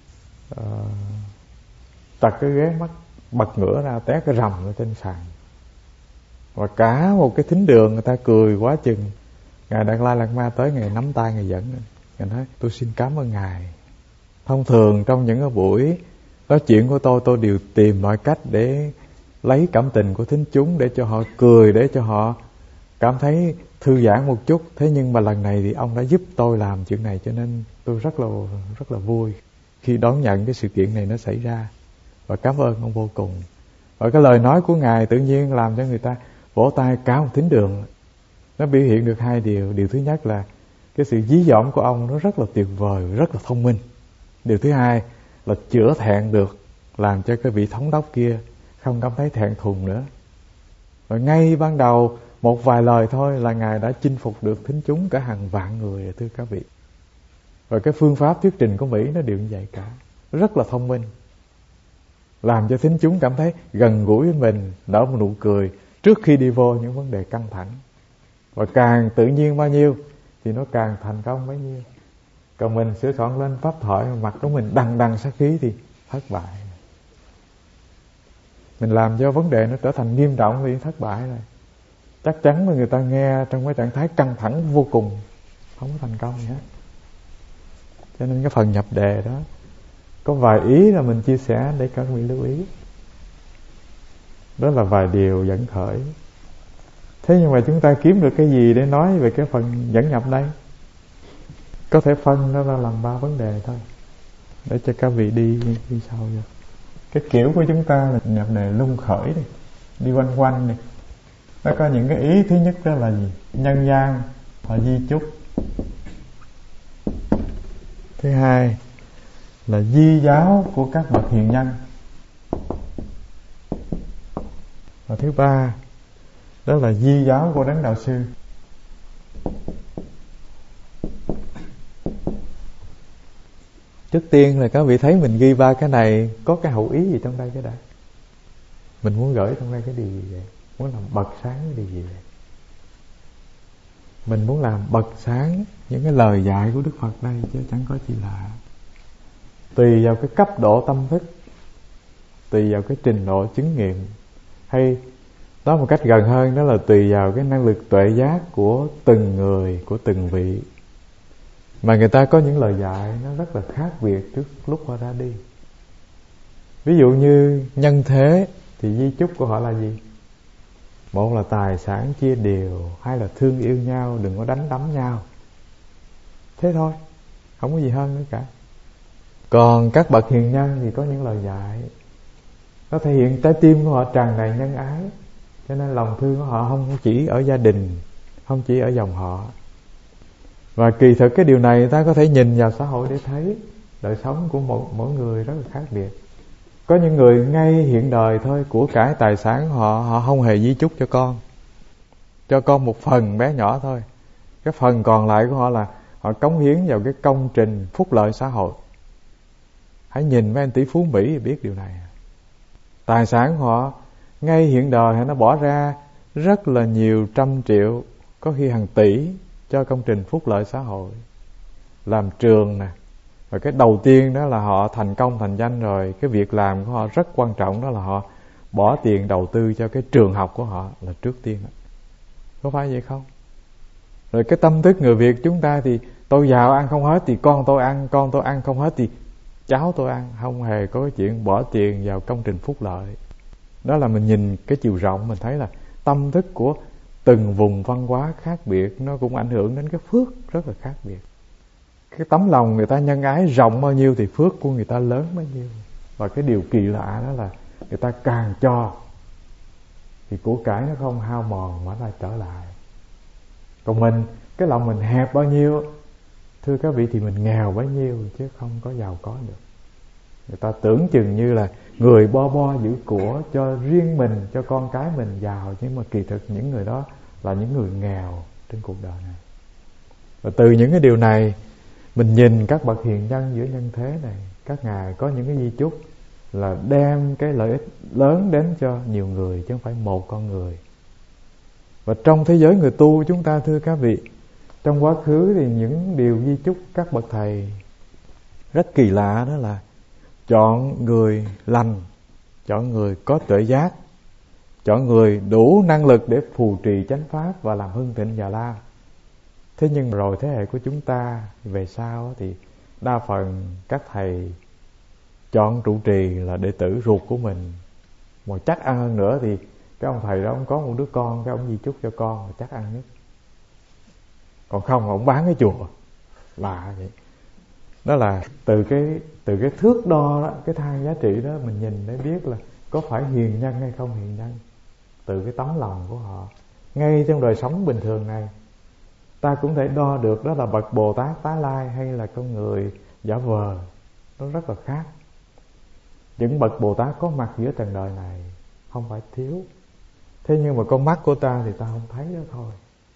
trật cái ghế, mắt bật ngửa ra, té cái rầm ở trên sàn. Và cả một cái thính đường người ta cười quá chừng. Ngài Đạt Lai Lạt Ma tới, Ngài nắm tay Ngài dẫn. Ngài nói: tôi xin cảm ơn Ngài. Thông thường trong những cái buổi nói chuyện của tôi đều tìm mọi cách để lấy cảm tình của thính chúng, để cho họ cười, để cho họ cảm thấy thư giãn một chút. Thế nhưng mà lần này thì ông đã giúp tôi làm chuyện này, cho nên tôi rất là vui khi đón nhận cái sự kiện này nó xảy ra. Và cảm ơn ông vô cùng. Và cái lời nói của Ngài tự nhiên làm cho người ta vỗ tay cả một thính đường. Nó biểu hiện được hai điều. Điều thứ nhất là cái sự dí dỏm của ông nó rất là tuyệt vời, rất là thông minh. Điều thứ hai là chữa thẹn được, làm cho cái vị thống đốc kia không cảm thấy thẹn thùng nữa. Và ngay ban đầu một vài lời thôi là Ngài đã chinh phục được thính chúng cả hàng vạn người, thưa các vị. Và cái phương pháp thuyết trình của Mỹ nó đều như vậy cả, rất là thông minh, làm cho thính chúng cảm thấy gần gũi với mình, nở một nụ cười trước khi đi vô những vấn đề căng thẳng. Và càng tự nhiên bao nhiêu thì nó càng thành công bấy nhiêu. Còn mình sửa soạn lên pháp thoại, mặt của mình đằng đằng sát khí thì thất bại. Mình làm cho vấn đề nó trở thành nghiêm trọng thì thất bại rồi. Chắc chắn là người ta nghe trong cái trạng thái căng thẳng vô cùng, không có thành công gì hết. Cho nên cái phần nhập đề đó có vài ý là mình chia sẻ để các vị lưu ý. Đó là vài điều dẫn khởi. Thế nhưng mà chúng ta kiếm được cái gì để nói về cái phần dẫn nhập đây? Có thể phân nó ra làm 3 vấn đề thôi, để cho các vị đi sau vô. Cái kiểu của chúng ta là nhập đề lung khởi đi, đi quanh quanh đi. Nó có những cái ý. Thứ nhất đó là gì? Nhân gian và di chúc. Thứ hai là di giáo của các bậc hiền nhân. Và thứ ba đó là di giáo của Đấng Đạo Sư. Trước tiên là các vị thấy mình ghi 3 cái này có cái hậu ý gì trong đây cái đã. Mình muốn gửi trong đây cái điều gì vậy? Muốn làm bật sáng cái điều gì vậy? Mình muốn làm bật sáng những cái lời dạy của Đức Phật đây, chứ chẳng có gì lạ. Tùy vào cái cấp độ tâm thức, tùy vào cái trình độ chứng nghiệm, hay nói một cách gần hơn đó là tùy vào cái năng lực tuệ giác của từng người, của từng vị, mà người ta có những lời dạy nó rất là khác biệt trước lúc họ ra đi. Ví dụ như nhân thế thì di chúc của họ là gì? Một là tài sản chia đều, hai là thương yêu nhau, đừng có đánh đấm nhau. Thế thôi, không có gì hơn nữa cả. Còn các bậc hiền nhân thì có những lời dạy nó thể hiện trái tim của họ tràn đầy nhân ái, cho nên lòng thương của họ không chỉ ở gia đình, không chỉ ở dòng họ. Và kỳ thực cái điều này ta có thể nhìn vào xã hội để thấy đời sống của mỗi người rất là khác biệt. Có những người ngay hiện đời thôi, của cải tài sản họ không hề di chúc cho con một phần bé nhỏ thôi. Cái phần còn lại của họ là họ cống hiến vào cái công trình phúc lợi xã hội. Hãy nhìn mấy anh tỷ phú Mỹ thì biết điều này. Tài sản họ ngay hiện đời nó bỏ ra rất là nhiều trăm triệu, có khi hàng tỷ cho công trình phúc lợi xã hội, làm trường nè. Và cái đầu tiên đó là họ thành công thành danh rồi, cái việc làm của họ rất quan trọng, đó là họ bỏ tiền đầu tư cho cái trường học của họ là trước tiên. Có phải vậy không? Rồi cái tâm thức người Việt chúng ta thì tôi giàu ăn không hết thì con tôi ăn không hết thì cháu tôi ăn, không hề có cái chuyện bỏ tiền vào công trình phúc lợi. Đó là mình nhìn cái chiều rộng, mình thấy là tâm thức của từng vùng văn hóa khác biệt nó cũng ảnh hưởng đến cái phước rất là khác biệt. Cái tấm lòng người ta nhân ái rộng bao nhiêu thì phước của người ta lớn bấy nhiêu. Và cái điều kỳ lạ đó là người ta càng cho thì của cải nó không hao mòn mà nó trở lại. Còn mình, cái lòng mình hẹp bao nhiêu, thưa các vị, thì mình nghèo bấy nhiêu chứ không có giàu có được. Người ta tưởng chừng như là người bo bo giữ của cho riêng mình, cho con cái mình giàu, nhưng mà kỳ thực những người đó là những người nghèo trên cuộc đời này. Và từ những cái điều này mình nhìn các bậc hiền nhân giữa nhân thế này, các ngài có những cái di chúc là đem cái lợi ích lớn đến cho nhiều người chứ không phải một con người. Và trong thế giới người tu chúng ta, thưa các vị, trong quá khứ thì những điều di chúc các bậc thầy rất kỳ lạ, đó là chọn người lành, chọn người có tuệ giác, chọn người đủ năng lực để phù trì chánh pháp và làm hưng thịnh Già Lam. Thế nhưng rồi thế hệ của chúng ta về sau thì đa phần các thầy chọn trụ trì là đệ tử ruột của mình. Mà chắc ăn hơn nữa thì cái ông thầy đó ông có một đứa con, cái ông di chúc cho con là chắc ăn nhất. Còn không ông bán cái chùa, lạ vậy. Đó là từ cái thước đo đó, cái thang giá trị đó mình nhìn để biết là có phải hiền nhân hay không hiền nhân. Từ cái tấm lòng của họ, ngay trong đời sống bình thường này ta cũng thể đo được đó là bậc Bồ Tát Tá Lai hay là con người giả vờ. Nó rất là khác. Những bậc Bồ Tát có mặt giữa trần đời này không phải thiếu, thế nhưng mà con mắt của ta thì ta không thấy đó thôi.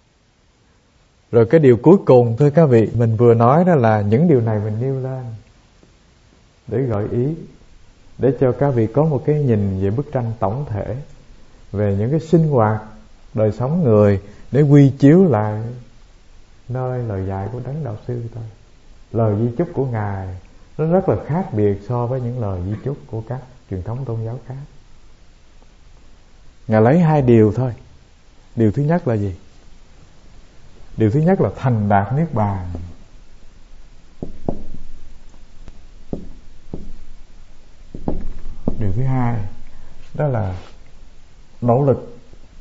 Rồi cái điều cuối cùng, thưa các vị, mình vừa nói đó là những điều này mình nêu lên để gợi ý, để cho các vị có một cái nhìn về bức tranh tổng thể về những cái sinh hoạt đời sống người, để quy chiếu lại nơi lời dạy của Đấng Đạo Sư thôi. Lời di chúc của Ngài nó rất là khác biệt so với những lời di chúc của các truyền thống tôn giáo khác. Ngài lấy 2 điều thôi. Điều thứ nhất là gì? Điều thứ nhất là thành đạt niết bàn. Điều thứ hai đó là nỗ lực.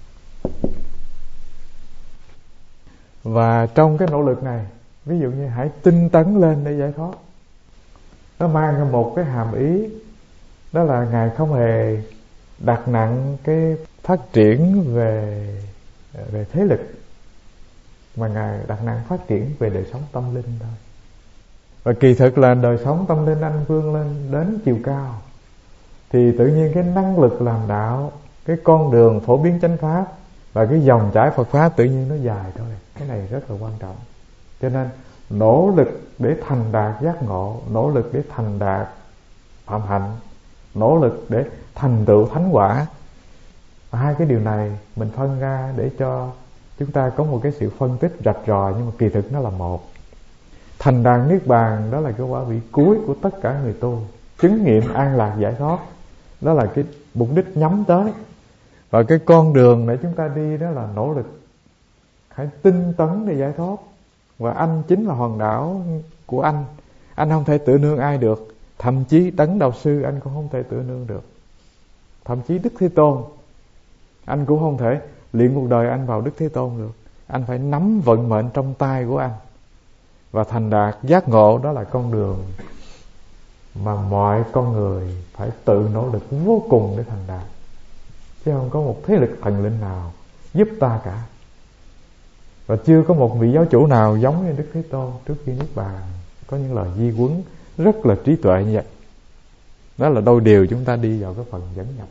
Và trong cái nỗ lực này, ví dụ như hãy tinh tấn lên để giải thoát, nó mang một cái hàm ý, đó là Ngài không hề đặt nặng cái phát triển về thế lực, mà Ngài đặt nặng phát triển về đời sống tâm linh thôi. Và kỳ thực là đời sống tâm linh anh vươn lên đến chiều cao thì tự nhiên cái năng lực làm đạo, cái con đường phổ biến chánh pháp và cái dòng chảy Phật pháp tự nhiên nó dài thôi. Cái này rất là quan trọng. Cho nên nỗ lực để thành đạt giác ngộ, nỗ lực để thành đạt phạm hạnh, nỗ lực để thành tựu thánh quả, 2 cái điều này mình phân ra để cho chúng ta có một cái sự phân tích rạch ròi, nhưng mà kỳ thực nó là một. Thành đạt niết bàn đó là cái quả vị cuối của tất cả người tu, chứng nghiệm an lạc giải thoát, đó là cái mục đích nhắm tới. Và cái con đường để chúng ta đi đó là nỗ lực, hãy tinh tấn để giải thoát. Và anh chính là hòn đảo của anh không thể tựa nương ai được, thậm chí Đấng Đạo Sư anh cũng không thể tựa nương được, thậm chí Đức Thế Tôn anh cũng không thể luyện cuộc đời anh vào Đức Thế Tôn được. Anh phải nắm vận mệnh trong tay của anh. Và thành đạt giác ngộ đó là con đường mà mọi con người phải tự nỗ lực vô cùng để thành đạt, chứ không có một thế lực thần linh nào giúp ta cả. Và chưa có một vị giáo chủ nào giống như Đức Thế Tôn trước khi niết bàn có những lời di huấn rất là trí tuệ như vậy. Đó là đôi điều chúng ta đi vào cái phần dẫn nhập.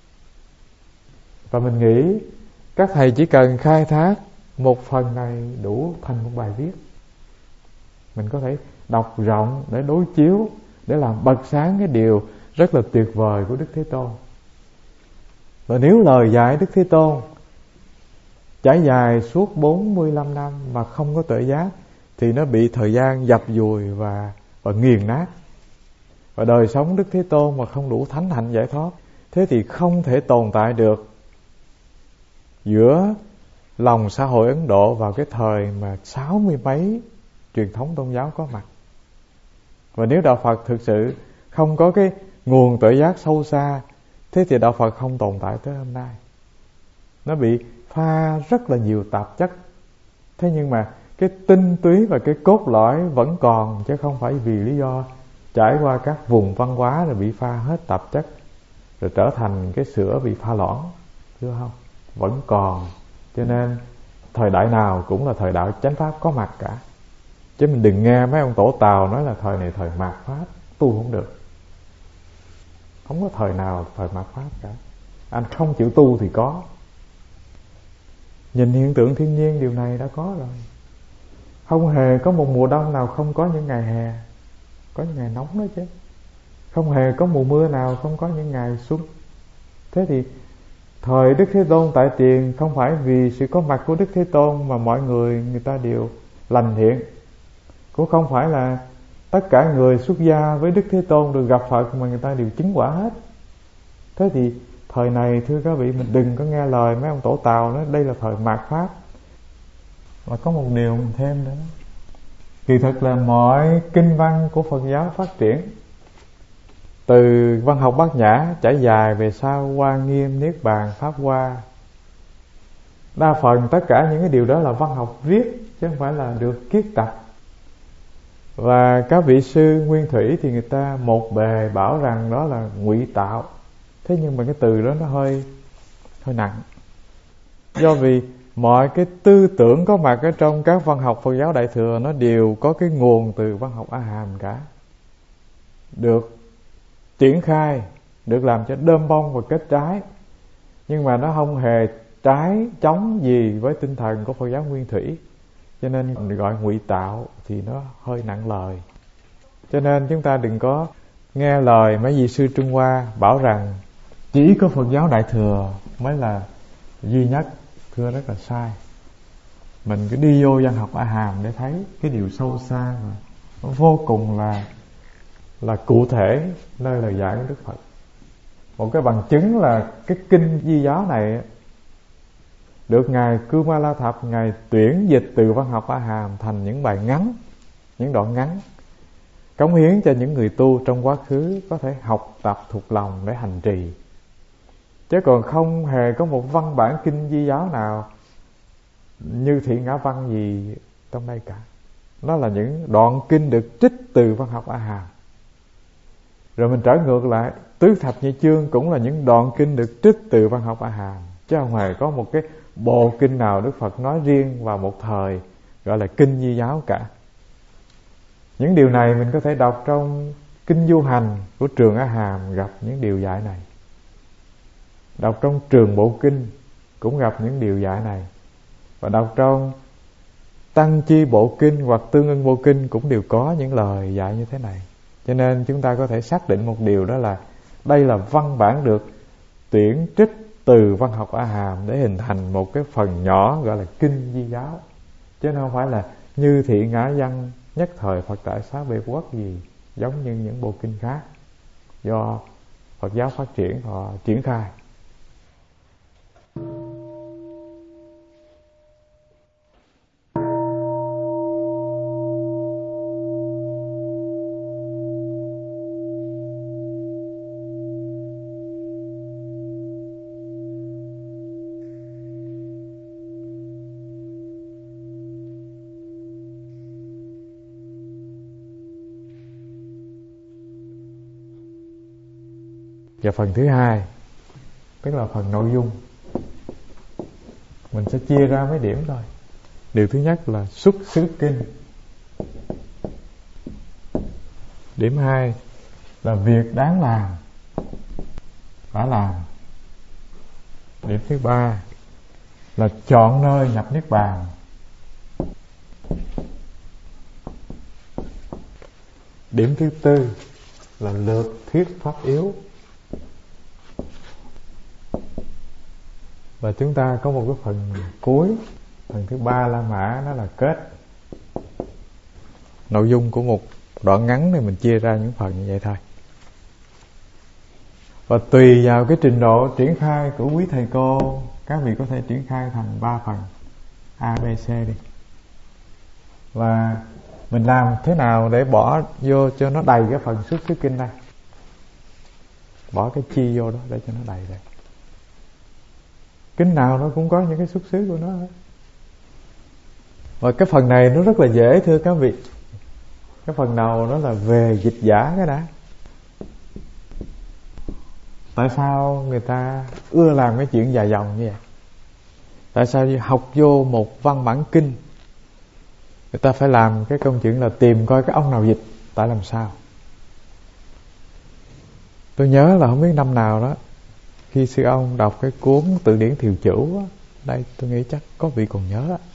Và mình nghĩ các thầy chỉ cần khai thác một phần này đủ thành một bài viết. Mình có thể đọc rộng để đối chiếu, để làm bật sáng cái điều rất là tuyệt vời của Đức Thế Tôn. Và nếu lời dạy Đức Thế Tôn trải dài suốt 45 năm mà không có tuệ giác thì nó bị thời gian dập dùi và nghiền nát. Và đời sống Đức Thế Tôn mà không đủ thánh hạnh giải thoát, thế thì không thể tồn tại được giữa lòng xã hội Ấn Độ vào cái thời mà 60 mấy truyền thống tôn giáo có mặt. Và nếu đạo Phật thực sự không có cái nguồn tuệ giác sâu xa, thế thì đạo Phật không tồn tại tới hôm nay. Nó bị pha rất là nhiều tạp chất. Thế nhưng mà cái tinh túy và cái cốt lõi vẫn còn, chứ không phải vì lý do trải qua các vùng văn hóa rồi bị pha hết tạp chất, rồi trở thành cái sữa bị pha loãng, chưa không? Vẫn còn. Cho nên thời đại nào cũng là thời đại chánh pháp có mặt cả. Chứ mình đừng nghe mấy ông tổ Tàu nói là thời này thời mạt pháp, tu không được. Không có thời nào thời mạt pháp cả. Anh không chịu tu thì có. Nhìn hiện tượng thiên nhiên điều này đã có rồi. Không hề có một mùa đông nào không có những ngày hè. Có những ngày nóng đó chứ. Không hề có mùa mưa nào không có những ngày xuân. Thế thì thời Đức Thế Tôn tại tiền, không phải vì sự có mặt của Đức Thế Tôn mà mọi người ta đều lành thiện. Cũng không phải là tất cả người xuất gia với Đức Thế Tôn được gặp Phật mà người ta đều chứng quả hết. Thế thì thời này thưa các vị, mình đừng có nghe lời mấy ông tổ Tàu nói đây là thời mạt pháp. Và có một điều mình thêm nữa, kỳ thực là mọi kinh văn của Phật giáo phát triển từ văn học Bát Nhã trải dài về sau Hoa Nghiêm, Niết Bàn, Pháp Hoa. Đa phần tất cả những cái điều đó là văn học viết, chứ không phải là được kiết tập. Và các vị sư Nguyên Thủy thì người ta một bề bảo rằng đó là ngụy tạo. Thế nhưng mà cái từ đó nó hơi nặng. Do vì mọi cái tư tưởng có mặt ở trong các văn học Phật giáo Đại Thừa nó đều có cái nguồn từ văn học A Hàm cả. Được triển khai, được làm cho đơm bông và kết trái. Nhưng mà nó không hề trái chống gì với tinh thần của Phật giáo Nguyên Thủy. Cho nên gọi ngụy tạo thì nó hơi nặng lời. Cho nên chúng ta đừng có nghe lời mấy vị sư Trung Hoa bảo rằng chỉ có Phật giáo Đại Thừa mới là duy nhất. Thưa, rất là sai. Mình cứ đi vô văn học A Hàm để thấy cái điều sâu xa mà nó vô cùng là cụ thể nơi lời dạy của Đức Phật. Một cái bằng chứng là cái kinh Di giáo này được Ngài Kumala Thập Ngài tuyển dịch từ văn học A Hàm thành những bài ngắn, những đoạn ngắn, cống hiến cho những người tu trong quá khứ có thể học tập thuộc lòng để hành trì. Chứ còn không hề có một văn bản kinh Di giáo nào như Thiện Ngã Văn gì trong đây cả. Nó là những đoạn kinh được trích từ văn học A Hàm. Rồi mình trở ngược lại, Tứ Thập Nhị Chương cũng là những đoạn kinh được trích từ văn học A Hàm. Chứ không hề có một cái bộ kinh nào Đức Phật nói riêng vào một thời gọi là kinh Di giáo cả. Những điều này mình có thể đọc trong kinh Du Hành của Trường A Hàm, gặp những điều dạy này. Đọc trong Trường Bộ Kinh cũng gặp những điều dạy này. Và đọc trong Tăng Chi Bộ Kinh hoặc Tương Ưng Bộ Kinh cũng đều có những lời dạy như thế này. Cho nên chúng ta có thể xác định một điều, đó là đây là văn bản được tuyển trích từ văn học A Hàm để hình thành một cái phần nhỏ gọi là kinh Di giáo. Chứ không phải là như Thiện Ngã Văn nhất thời Phật tại Xá Vệ Quốc gì, giống như những bộ kinh khác do Phật giáo phát triển họ triển khai. Và phần thứ hai, tức là phần nội dung, mình sẽ chia ra mấy điểm thôi. Điều thứ nhất là xuất xứ kinh. Điểm 2 là việc đáng làm, phải làm. Điểm thứ 3 là chọn nơi nhập Niết Bàn. Điểm thứ 4 là lược thuyết pháp yếu. Và chúng ta có một cái phần cuối, phần thứ 3 La Mã, đó là kết. Nội dung của một đoạn ngắn này mình chia ra những phần như vậy thôi. Và tùy vào cái trình độ triển khai của quý thầy cô, các vị có thể triển khai thành 3 phần A, B, C đi. Và Mình làm thế nào để bỏ vô cho nó đầy cái phần xuất xứ kinh này, bỏ cái chi vô đó để cho nó đầy đây. Kinh nào nó cũng có những cái xuất xứ của nó. Và cái phần này nó rất là dễ thưa các vị. Cái phần đầu đó là về dịch giả cái đã. Tại sao người ta ưa làm cái chuyện dài dòng như vậy? Tại sao học vô một văn bản kinh người ta phải làm cái công chuyện là tìm coi cái ông nào dịch? Tại làm sao? Tôi nhớ là không biết năm nào đó, khi sư ông đọc cái cuốn Từ điển Thiều Chủ á, đây tôi nghĩ chắc có vị còn nhớ á.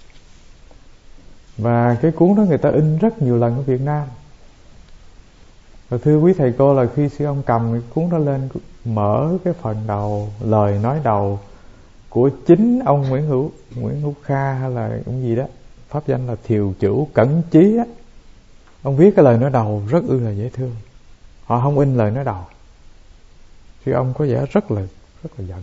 Và cái cuốn đó người ta in rất nhiều lần ở Việt Nam. Và thưa quý thầy cô là khi sư ông cầm cái cuốn đó lên, mở cái phần đầu, lời nói đầu của chính ông Nguyễn Hữu Kha hay là ông gì đó, pháp danh là Thiều Chủ Cẩn Chí á. Ông viết cái lời nói đầu rất là dễ thương. Họ không in lời nói đầu. Sư ông có vẻ rất là giận,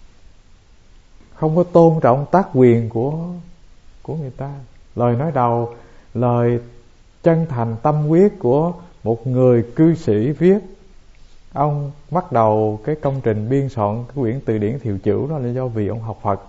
không có tôn trọng tác quyền của người ta. Lời nói đầu, lời chân thành tâm huyết của một người cư sĩ viết. Ông bắt đầu cái công trình biên soạn cái quyển Từ điển Thiều Chủ đó là do vì ông học Phật,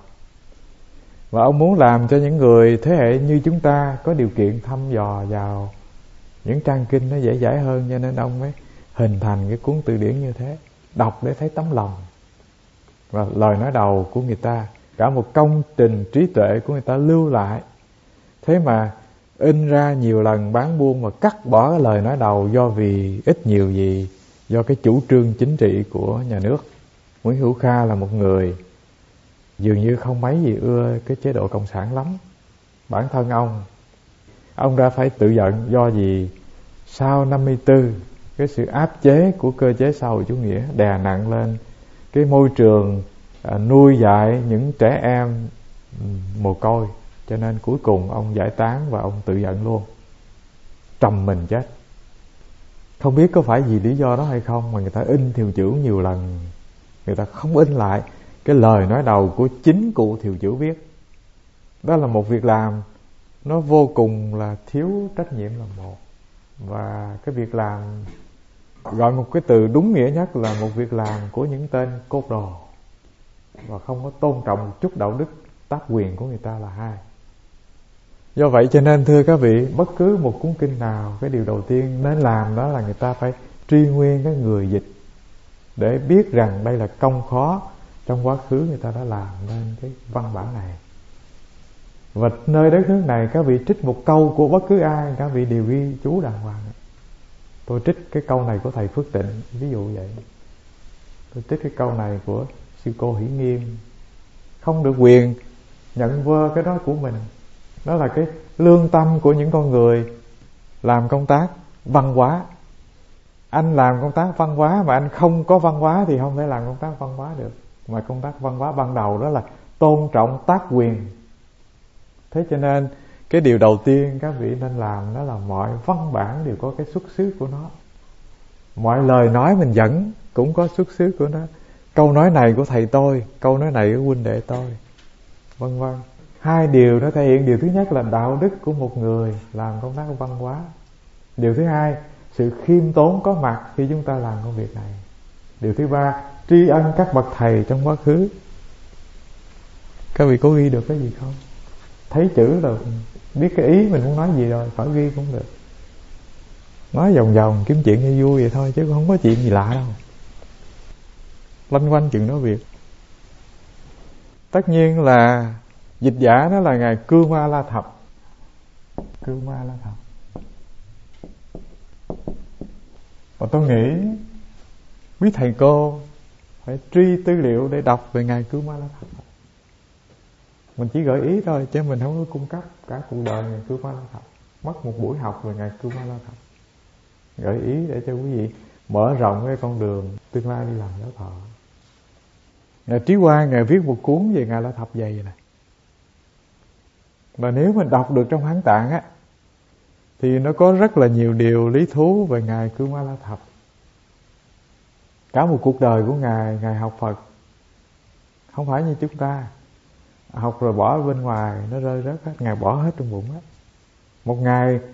và ông muốn làm cho những người thế hệ như chúng ta có điều kiện thăm dò vào những trang kinh nó dễ dãi hơn, cho nên ông mới hình thành cái cuốn từ điển như thế. Đọc để thấy tấm lòng và lời nói đầu của người ta, cả một công trình trí tuệ của người ta lưu lại. Thế mà in ra nhiều lần, bán buôn mà cắt bỏ cái lời nói đầu, do vì ít nhiều gì do cái chủ trương chính trị của nhà nước. Nguyễn Hữu Kha là một người dường như không mấy gì ưa cái chế độ cộng sản lắm. Bản thân ông đã phải tự giận, do gì sau 54 cái sự áp chế của cơ chế xã hội chủ nghĩa đè nặng lên cái môi trường nuôi dạy những trẻ em mồ côi, cho nên cuối cùng ông giải tán và ông tự giận luôn, trầm mình chết. Không biết có phải vì lý do đó hay không mà người ta in Thiều Chủ nhiều lần, người ta không in lại cái lời nói đầu của chính cụ Thiều Chủ viết. Đó là một việc làm nó vô cùng là thiếu trách nhiệm là một. Và cái việc làm, gọi một cái từ đúng nghĩa nhất là một việc làm của những tên côn đồ, và không có tôn trọng một chút đạo đức tác quyền của người ta là hai. Do vậy cho nên thưa các vị, bất cứ một cuốn kinh nào, cái điều đầu tiên nên làm đó là người ta phải truy nguyên cái người dịch, để biết rằng đây là công khó trong quá khứ người ta đã làm nên cái văn bản này. Và nơi đất nước này các vị trích một câu của bất cứ ai, các vị đều ghi chú đàng hoàng. Tôi trích cái câu này của thầy Phước Tịnh, ví dụ vậy. Tôi trích cái câu này của sư cô Hỷ Nghiêm. Không được quyền nhận vơ cái đó của mình. Đó là cái lương tâm của những con người làm công tác văn hóa. Anh làm công tác văn hóa mà anh không có văn hóa thì không thể làm công tác văn hóa được. Mà công tác văn hóa ban đầu đó là tôn trọng tác quyền. Thế cho nên cái điều đầu tiên các vị nên làm đó là mọi văn bản đều có cái xuất xứ của nó. Mọi lời nói mình dẫn cũng có xuất xứ của nó. Câu nói này của thầy tôi, câu nói này của huynh đệ tôi, vân vân. Hai điều nó thể hiện, điều thứ nhất là đạo đức của một người làm công tác văn hóa. Điều thứ hai, sự khiêm tốn có mặt khi chúng ta làm công việc này. Điều thứ ba, tri ân các bậc thầy trong quá khứ. Các vị có ghi được cái gì không? Thấy chữ là biết cái ý mình muốn nói gì rồi, phải ghi cũng được. Nói vòng vòng kiếm chuyện cho vui vậy thôi, chứ không có chuyện gì lạ đâu. Loanh quanh chuyện nói việc. Tất nhiên là dịch giả đó là ngài Cư Ma La Thập. Cư Ma La Thập. Và tôi nghĩ quý thầy cô phải truy tư liệu để đọc về ngài Cư Ma La Thập. Mình chỉ gợi ý thôi, chứ mình không có cung cấp cả cuộc đời ngài Cư Ma La Thập. Mất một buổi học về ngài Cư Ma La Thập. Gợi ý để cho quý vị mở rộng cái con đường tương lai đi làm giáo thọ. Ngài Trí Hoa, ngài viết một cuốn về ngài La Thập vậy này. Và nếu mình đọc được trong Hán Tạng á, thì nó có rất là nhiều điều lý thú về ngài Cư Ma La Thập. Cả một cuộc đời của ngài học Phật. Không phải như chúng ta học rồi bỏ ở bên ngoài, nó rơi rớt hết. Ngài bỏ hết trong bụng hết. Một ngày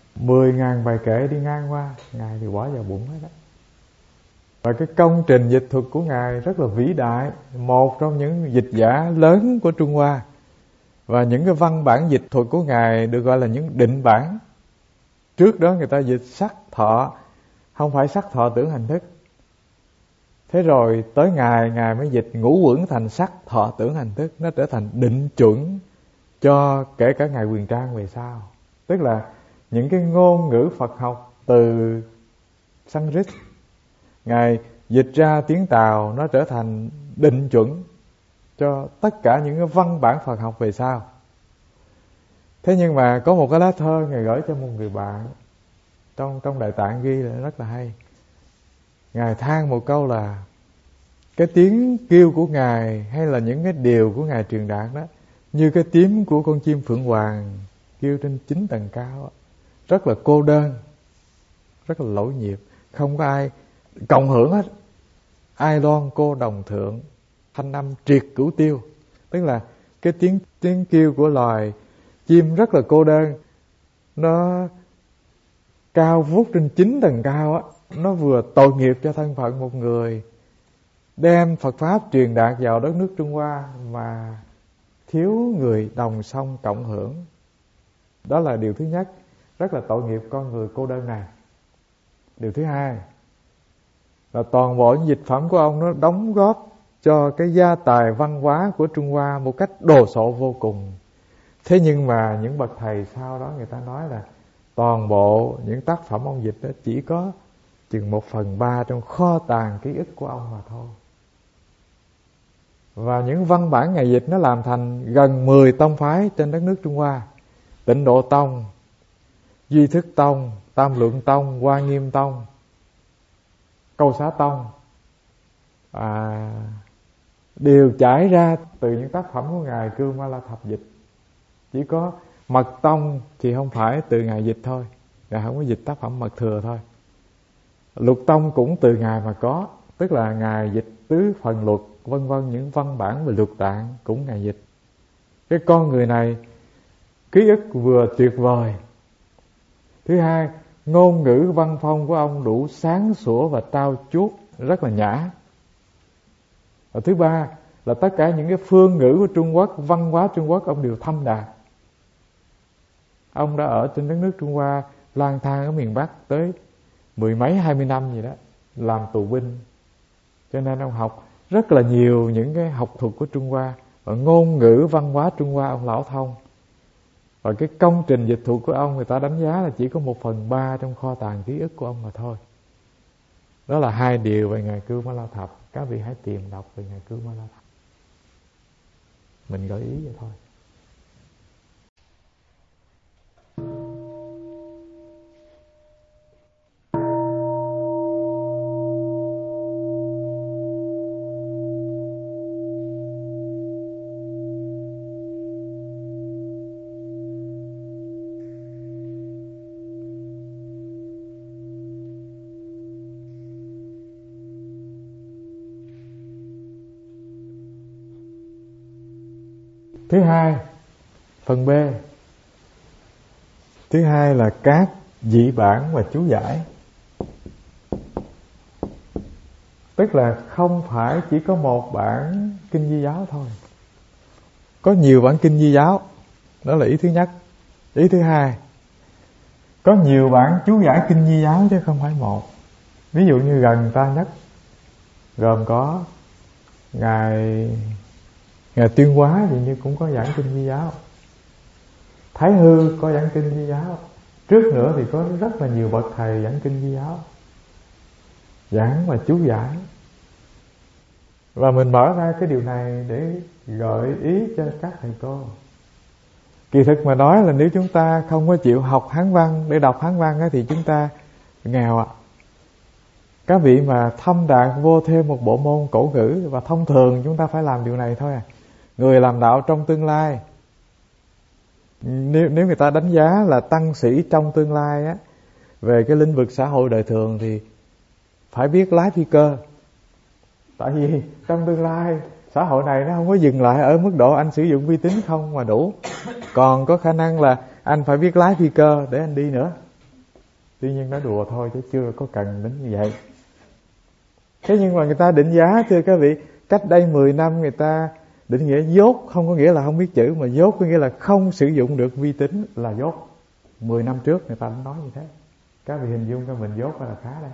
10.000 bài kệ đi ngang qua, Ngài thì bỏ vào bụng hết đó. Và cái công trình dịch thuật của Ngài rất là vĩ đại, một trong những dịch giả lớn của Trung Hoa. Và những cái văn bản dịch thuật của Ngài được gọi là những định bản. Trước đó người ta dịch sắc thọ, không phải sắc thọ tưởng hành thức. Thế rồi tới Ngài mới dịch ngũ uẩn thành sắc thọ tưởng hành thức. Nó trở thành định chuẩn cho kể cả Ngài Quyền Trang về sau. Tức là những cái ngôn ngữ Phật học từ Sanskrit, Ngài dịch ra tiếng Tàu, nó trở thành định chuẩn cho tất cả những cái văn bản Phật học về sau. Thế nhưng mà có một cái lá thơ Ngài gửi cho một người bạn, trong Đại Tạng ghi là rất là hay. Ngài than một câu là cái tiếng kêu của Ngài hay là những cái điều của Ngài truyền đạt đó, như cái tiếng của con chim phượng hoàng kêu trên 9 tầng cao đó. Rất là cô đơn, rất là lỗi nhịp, không có ai cộng hưởng hết. Ai loan cô đồng thượng, thanh âm triệt cửu tiêu. Tức là cái tiếng kêu của loài chim rất là cô đơn, nó cao vút trên 9 tầng cao á. Nó vừa tội nghiệp cho thân phận một người đem Phật Pháp truyền đạt vào đất nước Trung Hoa mà thiếu người đồng song cộng hưởng. Đó là điều thứ nhất, rất là tội nghiệp con người cô đơn này. Điều thứ hai là toàn bộ những dịch phẩm của ông nó đóng góp cho cái gia tài văn hóa của Trung Hoa một cách đồ sộ vô cùng. Thế nhưng mà những bậc thầy sau đó người ta nói là toàn bộ những tác phẩm ông dịch đó chỉ có chừng 1/3 trong kho tàng ký ức của ông mà thôi. Và những văn bản Ngài dịch nó làm thành gần 10 tông phái trên đất nước Trung Hoa: Tịnh Độ Tông, Duy Thức Tông, Tam Lượng Tông, Hoa Nghiêm Tông, Câu Xá Tông, đều chảy ra từ những tác phẩm của Ngài Cưu Ma La Thập dịch. Chỉ có Mật Tông thì không phải từ Ngài dịch thôi, Ngài không có dịch tác phẩm Mật Thừa thôi. Lục Tông cũng từ Ngài mà có, tức là Ngài dịch tứ phần luật, vân vân, những văn bản về luật tạng cũng Ngài dịch. Cái con người này ký ức vừa tuyệt vời. Thứ hai, ngôn ngữ văn phong của ông đủ sáng sủa và trau chuốt, rất là nhã. Và thứ ba là tất cả những cái phương ngữ của Trung Quốc, văn hóa Trung Quốc ông đều thâm đạt. Ông đã ở trên đất nước Trung Hoa lang thang ở miền Bắc tới 10 mấy 20 năm gì đó, làm tù binh. Cho nên ông học rất là nhiều những cái học thuật của Trung Hoa, và ngôn ngữ văn hóa Trung Hoa ông lão thông. Và cái công trình dịch thuật của ông người ta đánh giá là chỉ có 1/3 trong kho tàng ký ức của ông mà thôi. Đó là hai điều về Ngài Cưu Ma La Thập. Các vị hãy tìm đọc về Ngài Cưu Ma La Thập. Mình gợi ý vậy thôi. Thứ hai, phần B. Thứ hai là các dị bản và chú giải. Tức là không phải chỉ có một bản kinh Di giáo thôi, có nhiều bản kinh Di giáo. Đó là ý thứ nhất. Ý thứ hai, có nhiều bản chú giải kinh Di giáo chứ không phải một. Ví dụ như gần ta nhất gồm có Ngài Tuyên Hóa thì như cũng có giảng kinh Di giáo, Thái Hư có giảng kinh Di giáo. Trước nữa thì có rất là nhiều bậc thầy giảng kinh Di giáo, giảng và chú giải. Và mình mở ra cái điều này để gợi ý cho các thầy cô. Kỳ thực mà nói là nếu chúng ta không có chịu học Hán văn để đọc Hán văn thì chúng ta nghèo ạ. Các vị mà thâm đạt vô thêm một bộ môn cổ ngữ, và thông thường chúng ta phải làm điều này thôi à. Người làm đạo trong tương lai, nếu người ta đánh giá là tăng sĩ trong tương lai á, về cái lĩnh vực xã hội đời thường thì phải biết lái phi cơ. Tại vì trong tương lai xã hội này nó không có dừng lại ở mức độ anh sử dụng vi tính không mà đủ, còn có khả năng là anh phải biết lái phi cơ để anh đi nữa. Tuy nhiên nói đùa thôi chứ chưa có cần đến như vậy. Thế nhưng mà người ta định giá, thưa các vị, cách đây 10 năm người ta định nghĩa dốt không có nghĩa là không biết chữ, mà dốt có nghĩa là không sử dụng được vi tính là dốt. 10 năm trước người ta nói như thế. Các vị hình dung coi mình dốt hay là khá đây.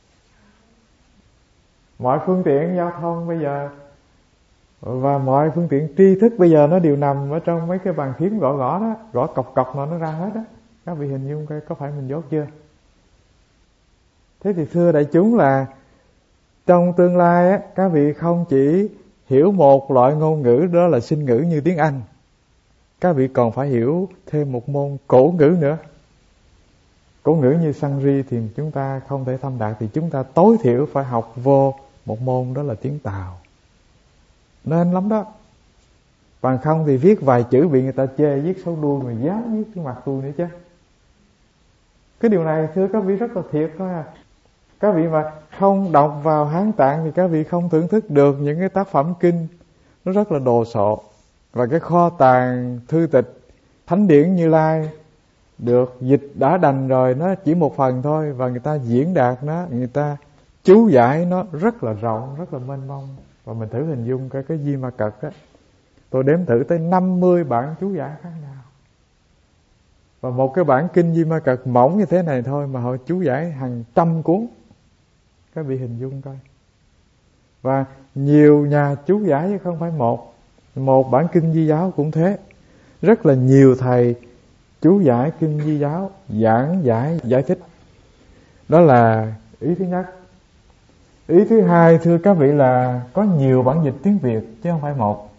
Mọi phương tiện giao thông bây giờ và mọi phương tiện tri thức bây giờ nó đều nằm ở trong mấy cái bàn phím gõ gõ đó, gõ cọc cọc mà nó ra hết đó. Các vị hình dung coi có phải mình dốt chưa? Thế thì thưa đại chúng là trong tương lai á, các vị không chỉ hiểu một loại ngôn ngữ đó là sinh ngữ như tiếng Anh, các vị còn phải hiểu thêm một môn cổ ngữ nữa. Cổ ngữ như Sanskrit thì chúng ta không thể thâm đạt, thì chúng ta tối thiểu phải học vô một môn đó là tiếng Tàu. Nên lắm đó. Bằng không thì viết vài chữ bị người ta chê viết xấu đuôi, mà dám viết trước mặt tôi nữa chứ. Cái điều này thưa các vị rất là thiệt thôi à. Các vị mà không đọc vào Hán Tạng thì các vị không thưởng thức được những cái tác phẩm kinh nó rất là đồ sộ. Và cái kho tàng thư tịch Thánh điển Như Lai được dịch đã đành rồi, nó chỉ một phần thôi, và người ta diễn đạt nó, người ta chú giải nó rất là rộng, rất là mênh mông. Và mình thử hình dung cái Di Ma Cật á, tôi đếm thử tới 50 bản chú giải khác nhau. Và một cái bản kinh Di Ma Cật mỏng như thế này thôi mà họ chú giải hàng trăm cuốn. Các vị hình dung coi. Và nhiều nhà chú giải chứ không phải một. Một bản kinh Di giáo cũng thế. Rất là nhiều thầy chú giải kinh Di giáo, giảng giải, giải thích. Đó là ý thứ nhất. Ý thứ hai thưa các vị là có nhiều bản dịch tiếng Việt chứ không phải một.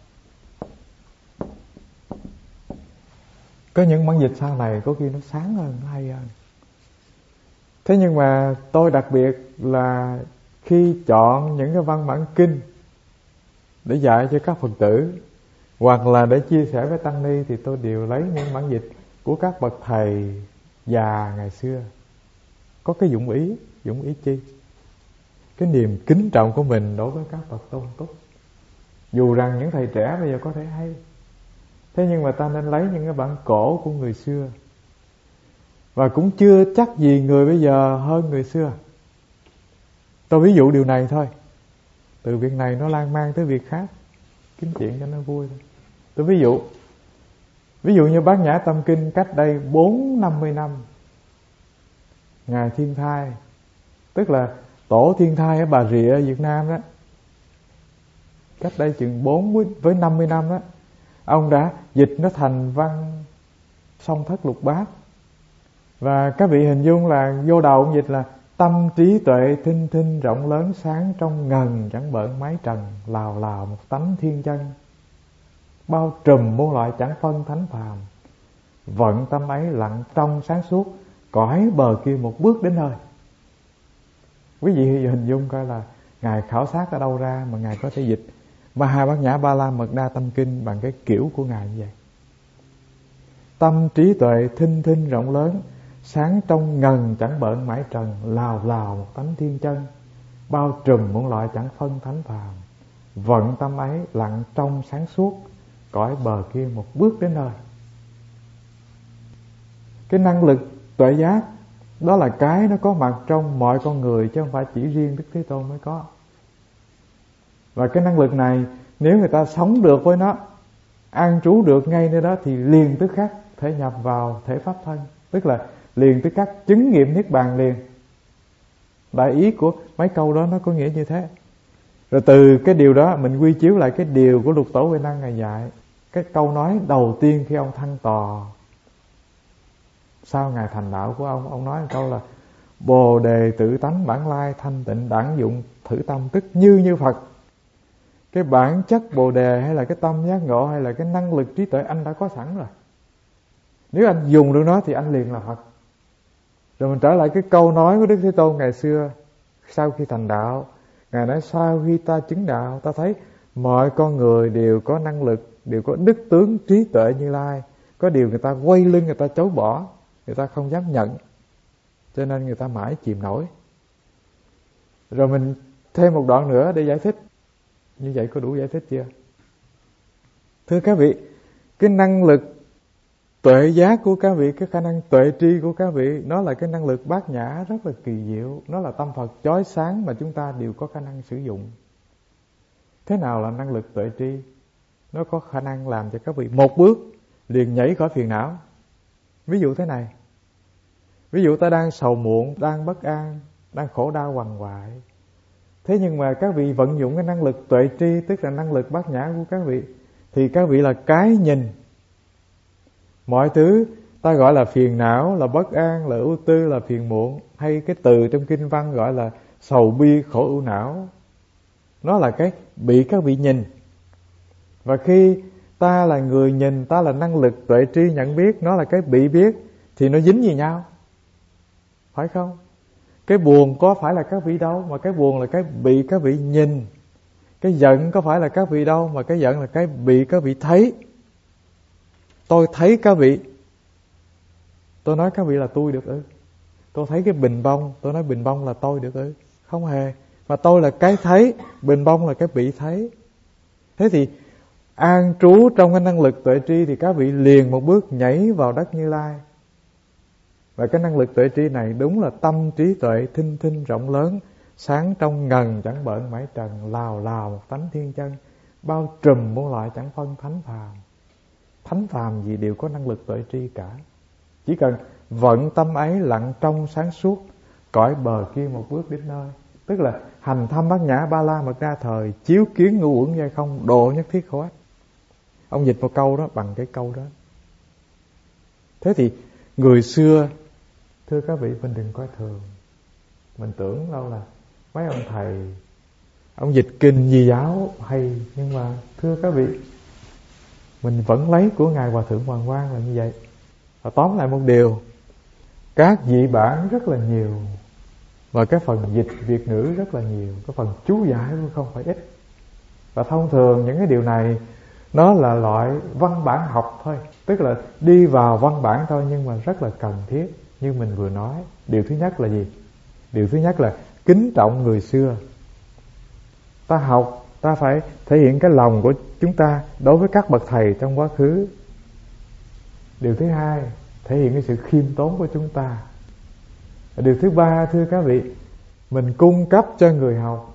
Có những bản dịch sau này có khi nó sáng hơn, nó hay hơn. Thế nhưng mà tôi đặc biệt là khi chọn những cái văn bản kinh để dạy cho các Phật tử hoặc là để chia sẻ với tăng ni, thì tôi đều lấy những bản dịch của các bậc thầy già ngày xưa. Có cái dụng ý chi? Cái niềm kính trọng của mình đối với các bậc tôn túc. Dù rằng những thầy trẻ bây giờ có thể hay, thế nhưng mà ta nên lấy những cái bản cổ của người xưa. Và cũng chưa chắc gì người bây giờ hơn người xưa. Tôi ví dụ điều này thôi. Từ việc này nó lan man tới việc khác, kiếm chuyện cho nó vui thôi. Tôi ví dụ như Bát Nhã Tâm Kinh cách đây 4-50 năm, Ngài Thiên Thai, tức là tổ Thiên Thai ở Bà Rịa Việt Nam đó, cách đây chừng 4-50 năm đó, ông đã dịch nó thành văn Song Thất Lục Bát. Và các vị hình dung là vô đầu ông dịch là tâm trí tuệ thinh thinh rộng lớn sáng trong ngần, chẳng bợn mái trần, lào lào một tánh thiên chân, bao trùm muôn loại chẳng phân thánh phàm, vận tâm ấy lặng trong sáng suốt, cõi bờ kia một bước đến nơi. Quý vị hình dung coi là Ngài khảo sát ở đâu ra mà Ngài có thể dịch Maha Bát Nhã Ba La Mật Đa Tâm Kinh bằng cái kiểu của Ngài như vậy. Tâm trí tuệ thinh thinh rộng lớn, sáng trong ngần chẳng bợn mãi trần, lào lào một tánh thiên chân, bao trùm muôn loại chẳng phân thánh phàm, vận tâm ấy lặng trong sáng suốt, cõi bờ kia một bước đến nơi. Cái năng lực tuệ giác đó là cái nó có mặt trong mọi con người, chứ không phải chỉ riêng Đức Thế Tôn mới có. Và cái năng lực này nếu người ta sống được với nó, an trú được ngay nơi đó, thì liền tức khắc thể nhập vào thể pháp thân, tức là liền tức khắc chứng nghiệm niết bàn liền. Đại ý của mấy câu đó nó có nghĩa như thế. Rồi từ cái điều đó mình quy chiếu lại cái điều của Lục Tổ Huệ Năng Ngài dạy. Cái câu nói đầu tiên khi ông thăng tòa sau ngày thành đạo của ông nói một câu là Bồ đề tự tánh bản lai thanh tịnh đẳng dụng thử tâm tức như Phật. Cái bản chất Bồ đề hay là cái tâm giác ngộ hay là cái năng lực trí tuệ anh đã có sẵn rồi. Nếu anh dùng được nó thì anh liền là Phật. Rồi mình trở lại cái câu nói của Đức Thế Tôn ngày xưa sau khi thành đạo. Ngài nói sau khi ta chứng đạo, ta thấy mọi con người đều có năng lực, đều có đức tướng trí tuệ Như Lai. Có điều người ta quay lưng, người ta chối bỏ, người ta không dám nhận, cho nên người ta mãi chìm nổi. Rồi mình thêm một đoạn nữa để giải thích. Như vậy có đủ giải thích chưa? Thưa các vị, cái năng lực tuệ giác của các vị, cái khả năng tuệ tri của các vị, nó là cái năng lực bát nhã rất là kỳ diệu. Nó là tâm Phật chói sáng mà chúng ta đều có khả năng sử dụng. Thế nào là năng lực tuệ tri? Nó có khả năng làm cho các vị một bước liền nhảy khỏi phiền não. Ví dụ thế này. Ví dụ ta đang sầu muộn, đang bất an, đang khổ đau quằn quại. Thế nhưng mà các vị vận dụng cái năng lực tuệ tri, tức là năng lực bát nhã của các vị, thì các vị là cái nhìn mọi thứ ta gọi là phiền não, là bất an, là ưu tư, là phiền muộn, hay cái từ trong kinh văn gọi là sầu bi khổ ưu não, nó là cái bị các vị nhìn. Và khi ta là người nhìn, ta là năng lực tuệ tri nhận biết, nó là cái bị biết, thì nó dính gì nhau, phải không? Cái buồn có phải là các vị đâu, mà cái buồn là cái bị các vị nhìn. Cái giận có phải là các vị đâu, mà cái giận là cái bị các vị thấy. Tôi thấy các vị, tôi nói các vị là tôi được ư? Tôi thấy cái bình bông, tôi nói bình bông là tôi được ư? Không hề. Mà tôi là cái thấy, bình bông là cái bị thấy. Thế thì an trú trong cái năng lực tuệ tri thì các vị liền một bước nhảy vào đất Như Lai. Và cái năng lực tuệ tri này đúng là tâm trí tuệ thinh thinh rộng lớn, sáng trong ngần chẳng bợn mãi trần, lào lào một tánh thiên chân, bao trùm muôn loại chẳng phân thánh phàm. Thánh phàm gì đều có năng lực tuệ tri cả. Chỉ cần vận tâm ấy lặng trong sáng suốt, cõi bờ kia một bước đến nơi. Tức là hành thâm bát nhã ba la mật đa thời, chiếu kiến ngũ uẩn giai không, độ nhất thiết khổ ách. Ông dịch một câu đó bằng cái câu đó. Thế thì người xưa, thưa các vị, mình đừng coi thường. Mình tưởng đâu là mấy ông thầy, ông dịch kinh Di giáo hay, nhưng mà thưa các vị, mình vẫn lấy của Ngài Hòa Thượng Hoàng Quang là như vậy. Và tóm lại một điều, các dị bản rất là nhiều, và cái phần dịch Việt ngữ rất là nhiều, cái phần chú giải cũng không phải ít. Và thông thường những cái điều này nó là loại văn bản học thôi, tức là đi vào văn bản thôi, nhưng mà rất là cần thiết. Như mình vừa nói, điều thứ nhất là gì? Điều thứ nhất là kính trọng người xưa. Ta học, ta phải thể hiện cái lòng của chúng ta đối với các bậc thầy trong quá khứ. Điều thứ hai, thể hiện cái sự khiêm tốn của chúng ta. Điều thứ ba, thưa các vị, mình cung cấp cho người học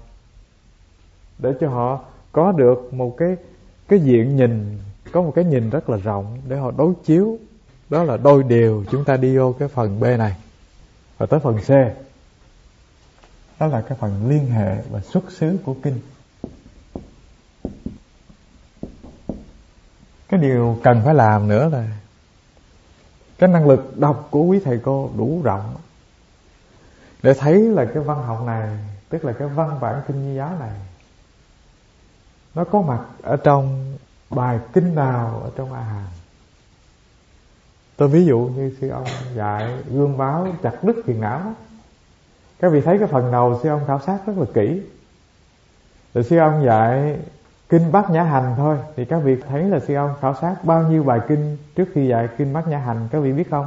để cho họ có được một cái diện nhìn, có một cái nhìn rất là rộng để họ đối chiếu. Đó là đôi điều. Chúng ta đi vô cái phần B này và tới phần C. Đó là cái phần liên hệ và xuất xứ của kinh. Cái điều cần phải làm nữa là cái năng lực đọc của quý thầy cô đủ rộng để thấy là cái văn học này, tức là cái văn bản kinh Di giáo này, nó có mặt ở trong bài kinh nào ở trong A Hàm. Tôi ví dụ như sư ông dạy gương báo chặt đứt phiền não đó. Các vị thấy cái phần đầu sư ông khảo sát rất là kỹ. Rồi sư ông dạy kinh Bát Nhã Hành thôi, thì các vị thấy là sư ông khảo sát bao nhiêu bài kinh trước khi dạy kinh Bát Nhã Hành, các vị biết không?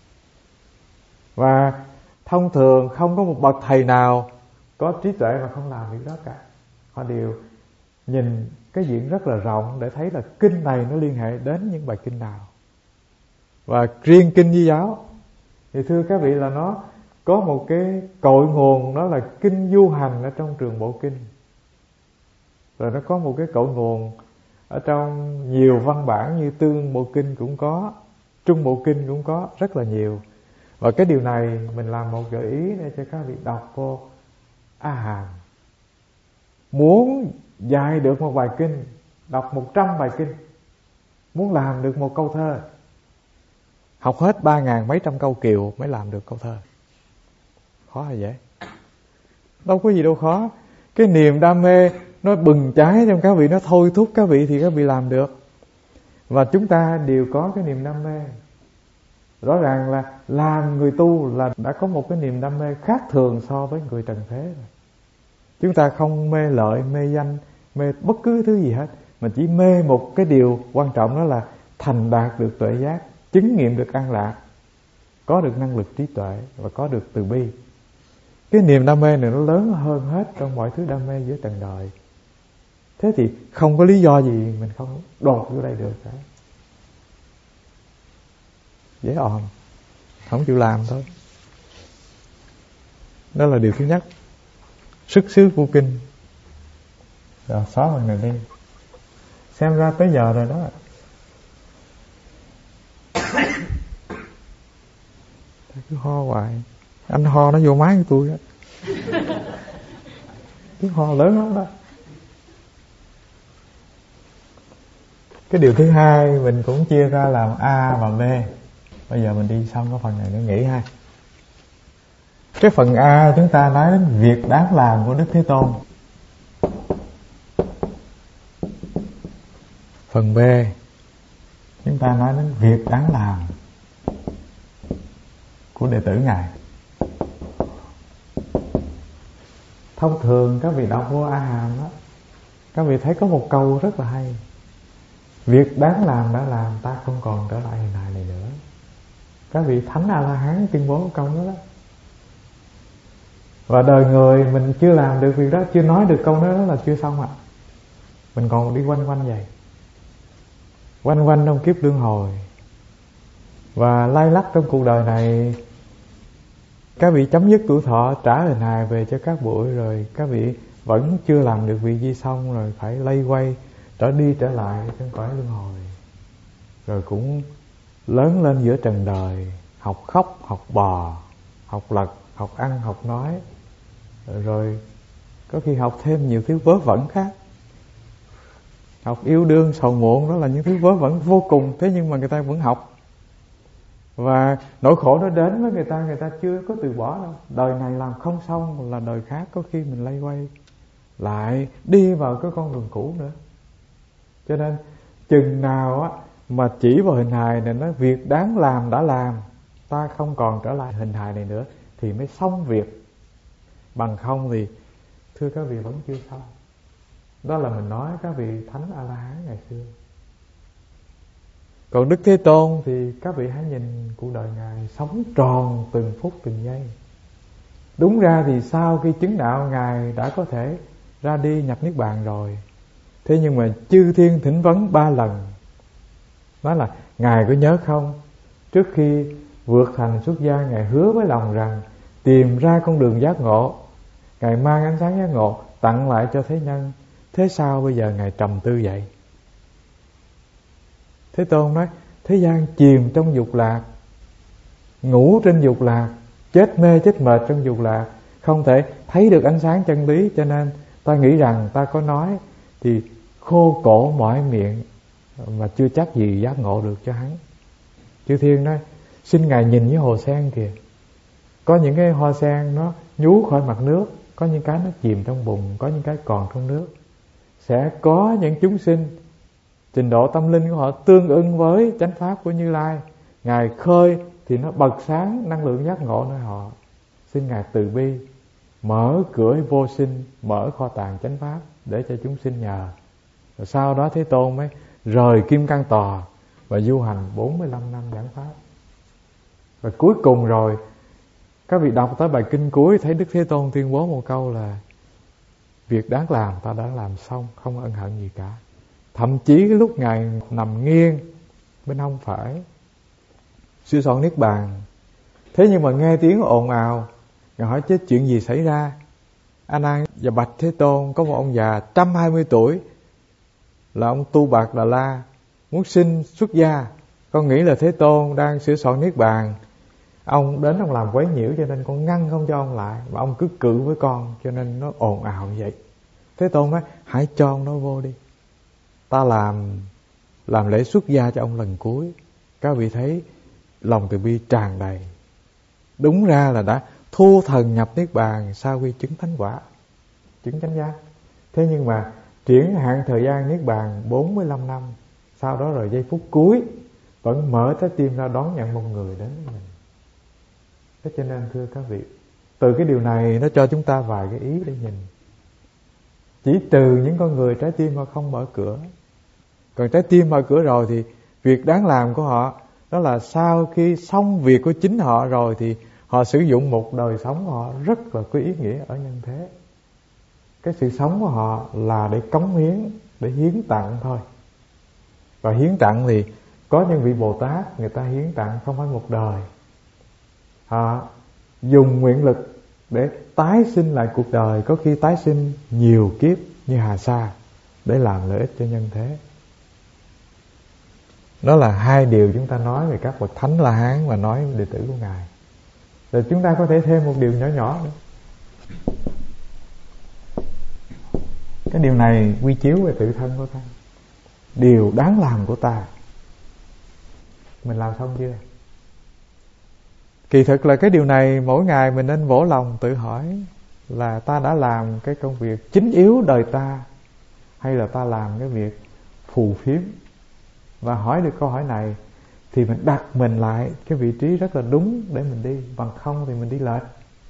Và thông thường không có một bậc thầy nào có trí tuệ mà không làm việc đó cả. Họ đều nhìn cái diện rất là rộng để thấy là kinh này nó liên hệ đến những bài kinh nào. Và riêng kinh Di giáo thì thưa các vị là nó có một cái cội nguồn, đó là kinh Du Hành ở trong Trường Bộ Kinh. Rồi nó có một cái cội nguồn ở trong nhiều văn bản như Tương Bộ Kinh cũng có, Trung Bộ Kinh cũng có, rất là nhiều. Và cái điều này mình làm một gợi ý để cho các vị đọc vô A Hàm. Muốn dạy được một bài kinh, đọc 100 bài kinh, muốn làm được một câu thơ, học hết 3.000 mấy trăm câu kiều mới làm được câu thơ. Khó hay dễ? Đâu có gì đâu khó. Cái niềm đam mê nó bừng cháy trong các vị, nó thôi thúc các vị thì các vị làm được. Và chúng ta đều có cái niềm đam mê. Rõ ràng là làm người tu là đã có một cái niềm đam mê khác thường so với người trần thế rồi. Chúng ta không mê lợi, mê danh, mê bất cứ thứ gì hết, mà chỉ mê một cái điều quan trọng, đó là thành đạt được tuệ giác, chứng nghiệm được an lạc, có được năng lực trí tuệ và có được từ bi. Cái niềm đam mê này nó lớn hơn hết trong mọi thứ đam mê giữa trần đời. Thế thì không có lý do gì mình không đột vô đây được cả. dễ òm, không chịu làm thôi. Đó là điều thứ nhất. Sức xứ của kinh. Rồi xóa phần này đi. Xem ra tới giờ rồi đó. Cứ ho hoài. Anh ho nó vô máy của tôi á. Cái ho lớn lắm đó. Cái điều thứ hai mình cũng chia ra làm A và B. Bây giờ mình đi xong cái phần này nữa nghỉ ha. Cái phần A chúng ta nói đến việc đáng làm của Đức Thế Tôn. Phần B chúng ta nói đến việc đáng làm của đệ tử Ngài. Thông thường các vị đọc vô A Hàm đó, các vị thấy có một câu rất là hay: việc đáng làm đã làm, ta không còn trở lại hình hài này nữa. Các vị Thánh A-la-hán tuyên bố câu đó đó. Và đời người mình chưa làm được việc đó, chưa nói được câu đó là chưa xong ạ. Mình còn đi quanh quanh vậy, quanh quanh trong kiếp luân hồi, và lay lắc trong cuộc đời này. Các vị chấm dứt tuổi thọ, trả hình hài về cho các bụi, rồi các vị vẫn chưa làm được việc gì xong, rồi phải lay quay trở đi trở lại trong cõi luân hồi, rồi cũng lớn lên giữa trần đời, học khóc, học bò, học lật, học ăn, học nói, rồi có khi học thêm nhiều thứ vớ vẩn khác. Học yêu đương, sầu muộn, đó là những thứ vớ vẩn vô cùng. Thế nhưng mà người ta vẫn học. Và nỗi khổ nó đến với người ta chưa có từ bỏ đâu. Đời này làm không xong là đời khác có khi mình lay quay lại đi vào cái con đường cũ nữa. Cho nên chừng nào á mà chỉ vào hình hài này nói việc đáng làm đã làm, ta không còn trở lại hình hài này nữa, thì mới xong việc. Bằng không thì thưa các vị vẫn chưa xong. Đó là mình nói các vị Thánh A-la-hán ngày xưa. Còn Đức Thế Tôn thì các vị hãy nhìn cuộc đời Ngài sống tròn từng phút từng giây. Đúng ra thì sau khi chứng đạo Ngài đã có thể ra đi nhập Niết Bàn rồi. Thế nhưng mà chư thiên thỉnh vấn 3 lần. Nói là Ngài có nhớ không, trước khi vượt thành xuất gia, Ngài hứa với lòng rằng tìm ra con đường giác ngộ, Ngài mang ánh sáng giác ngộ tặng lại cho thế nhân. Thế sao bây giờ Ngài trầm tư vậy? Thế Tôn nói thế gian chìm trong dục lạc, ngủ trên dục lạc, chết mê chết mệt trong dục lạc, không thể thấy được ánh sáng chân lý. Cho nên ta nghĩ rằng ta có nói thì khô cổ mỏi miệng, mà chưa chắc gì giác ngộ được cho hắn. Chư thiên nói xin Ngài nhìn với hồ sen kìa. Có những cái hoa sen nó nhú khỏi mặt nước, có những cái nó chìm trong bùn, có những cái còn trong nước. Sẽ có những chúng sinh trình độ tâm linh của họ tương ưng với chánh pháp của Như Lai, Ngài khơi thì nó bật sáng năng lượng giác ngộ nơi họ. Xin Ngài từ bi mở cửa vô sinh, mở kho tàng chánh pháp để cho chúng sinh nhờ. Rồi sau đó Thế Tôn mới rời Kim Cang Tòa và du hành 45 năm giảng pháp. Và cuối cùng rồi, các vị đọc tới bài kinh cuối thấy Đức Thế Tôn tuyên bố một câu là việc đáng làm ta đã làm xong, không có ân hận gì cả. Thậm chí cái lúc Ngài nằm nghiêng bên hông phải sửa soạn Niết Bàn, thế nhưng mà nghe tiếng ồn ào, Ngài hỏi chứ chuyện gì xảy ra. A Nan và bạch Thế Tôn, có một ông già 120 tuổi là ông Tu Bạc Đà La muốn xin xuất gia. Con nghĩ là Thế Tôn đang sửa soạn Niết Bàn, ông đến ông làm quấy nhiễu, cho nên con ngăn không cho ông lại, mà ông cứ cự với con, cho nên nó ồn ào như vậy. Thế Tôn nói hãy cho ông nó vô đi, ta làm lễ xuất gia cho ông lần cuối. Các vị thấy lòng từ bi tràn đầy. Đúng ra là đã thu thần nhập Niết Bàn sau khi chứng thánh quả, chứng chánh giác. Thế nhưng mà triển hạn thời gian Niết Bàn 45 năm, sau đó rồi giây phút cuối vẫn mở trái tim ra đón nhận một người đến với mình. Thế cho nên thưa các vị, từ cái điều này nó cho chúng ta vài cái ý để nhìn. Chỉ trừ những con người trái tim họ không mở cửa. Còn trái tim mở cửa rồi thì việc đáng làm của họ đó là sau khi xong việc của chính họ rồi thì họ sử dụng một đời sống của họ rất là có ý nghĩa ở nhân thế. Cái sự sống của họ là để cống hiến, để hiến tặng thôi. Và hiến tặng thì Có những vị Bồ Tát người ta hiến tặng không phải một đời, họ dùng nguyện lực để tái sinh lại cuộc đời, có khi tái sinh nhiều kiếp như Hà Sa, để làm lợi ích cho nhân thế. Đó là hai điều chúng ta nói về các bậc Thánh La Hán và nói đệ tử của Ngài. Rồi chúng ta có thể thêm một điều nhỏ nhỏ nữa. Cái điều này quy chiếu về tự thân của ta, điều đáng làm của ta. Mình làm xong chưa? Kỳ thực là cái điều này mỗi ngày mình nên vỗ lòng tự hỏi là ta đã làm cái công việc chính yếu đời ta, hay là ta làm cái việc phù phiếm. Và hỏi được câu hỏi này thì mình đặt mình lại cái vị trí rất là đúng để mình đi, bằng không thì mình đi lệch.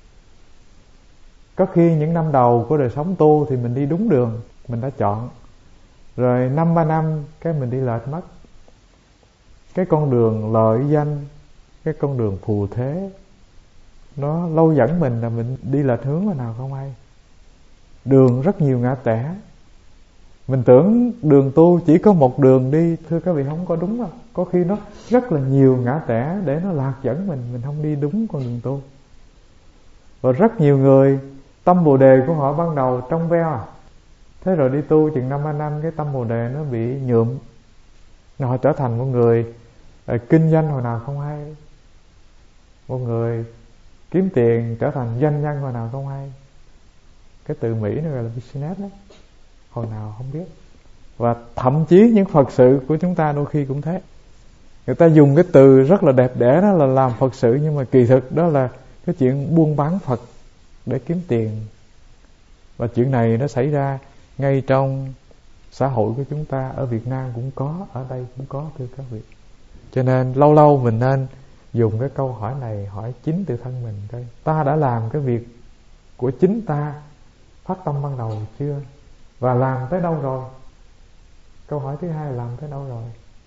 Có khi những năm đầu của đời sống tu thì mình đi đúng đường mình đã chọn, rồi 5-3 năm cái mình đi lệch mất. Cái con đường lợi danh, cái con đường phù thế, nó lâu dẫn mình là mình đi lệch hướng vào nào không hay. Đường rất nhiều ngã rẽ. Mình tưởng đường tu chỉ có một đường đi, thưa các vị, không có đúng đâu. Có khi nó rất là nhiều ngã rẽ để nó lạc dẫn mình không đi đúng con đường tu. Và rất nhiều người tâm Bồ Đề của họ ban đầu trong veo, thế rồi đi tu chừng 5-3 năm cái tâm Bồ Đề nó bị nhuộm, họ trở thành một người kinh doanh hồi nào không hay, một người kiếm tiền trở thành doanh nhân hồi nào không hay. Cái từ Mỹ nó gọi là business đó, hồi nào không biết. Và thậm chí những Phật sự của chúng ta đôi khi cũng thế. Người ta dùng cái từ rất là đẹp đẽ đó là làm Phật sự, nhưng mà kỳ thực đó là cái chuyện buôn bán Phật để kiếm tiền. Và chuyện này nó xảy ra ngay trong xã hội của chúng ta, ở Việt Nam cũng có, ở đây cũng có, thưa các vị. Cho nên lâu lâu mình nên dùng cái câu hỏi này hỏi chính tự thân mình coi, ta đã làm cái việc của chính ta phát tâm ban đầu chưa, và làm tới đâu rồi. Câu hỏi thứ hai là làm tới đâu rồi,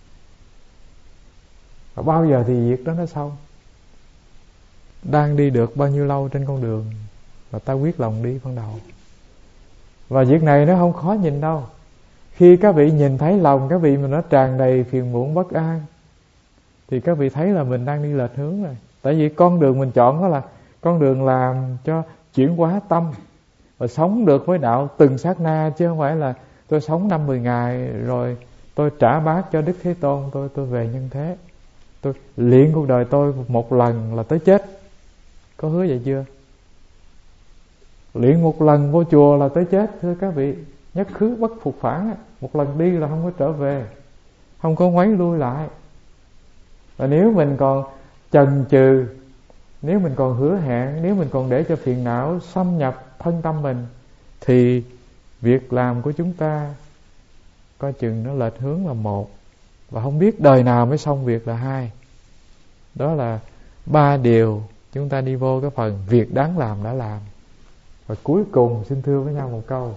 và bao giờ thì việc đó nó xong. Đang đi được bao nhiêu lâu trên con đường và ta quyết lòng đi ban đầu. Và việc này nó không khó nhìn đâu. Khi các vị nhìn thấy lòng các vị mà nó tràn đầy phiền muộn bất an thì các vị thấy là mình đang đi lệch hướng rồi. Tại vì con đường mình chọn đó là con đường làm cho chuyển hóa tâm và sống được với đạo từng sát na, chứ không phải là tôi sống 5-10 ngày rồi tôi trả bát cho Đức Thế Tôn, tôi về nhân thế. Tôi luyện cuộc đời tôi một lần là tới chết. Có hứa vậy chưa? Luyện một lần vô chùa là tới chết, thưa các vị. Nhất khứ bất phục phản, một lần đi là không có trở về, không có ngoáy lui lại. Và nếu mình còn chần chừ, nếu mình còn hứa hẹn, nếu mình còn để cho phiền não xâm nhập thân tâm mình, thì việc làm của chúng ta coi chừng nó lệch hướng là một, và không biết đời nào mới xong việc là hai. Đó là 3 điều chúng ta đi vô cái phần việc đáng làm đã làm. Và cuối cùng xin thưa với nhau một câu,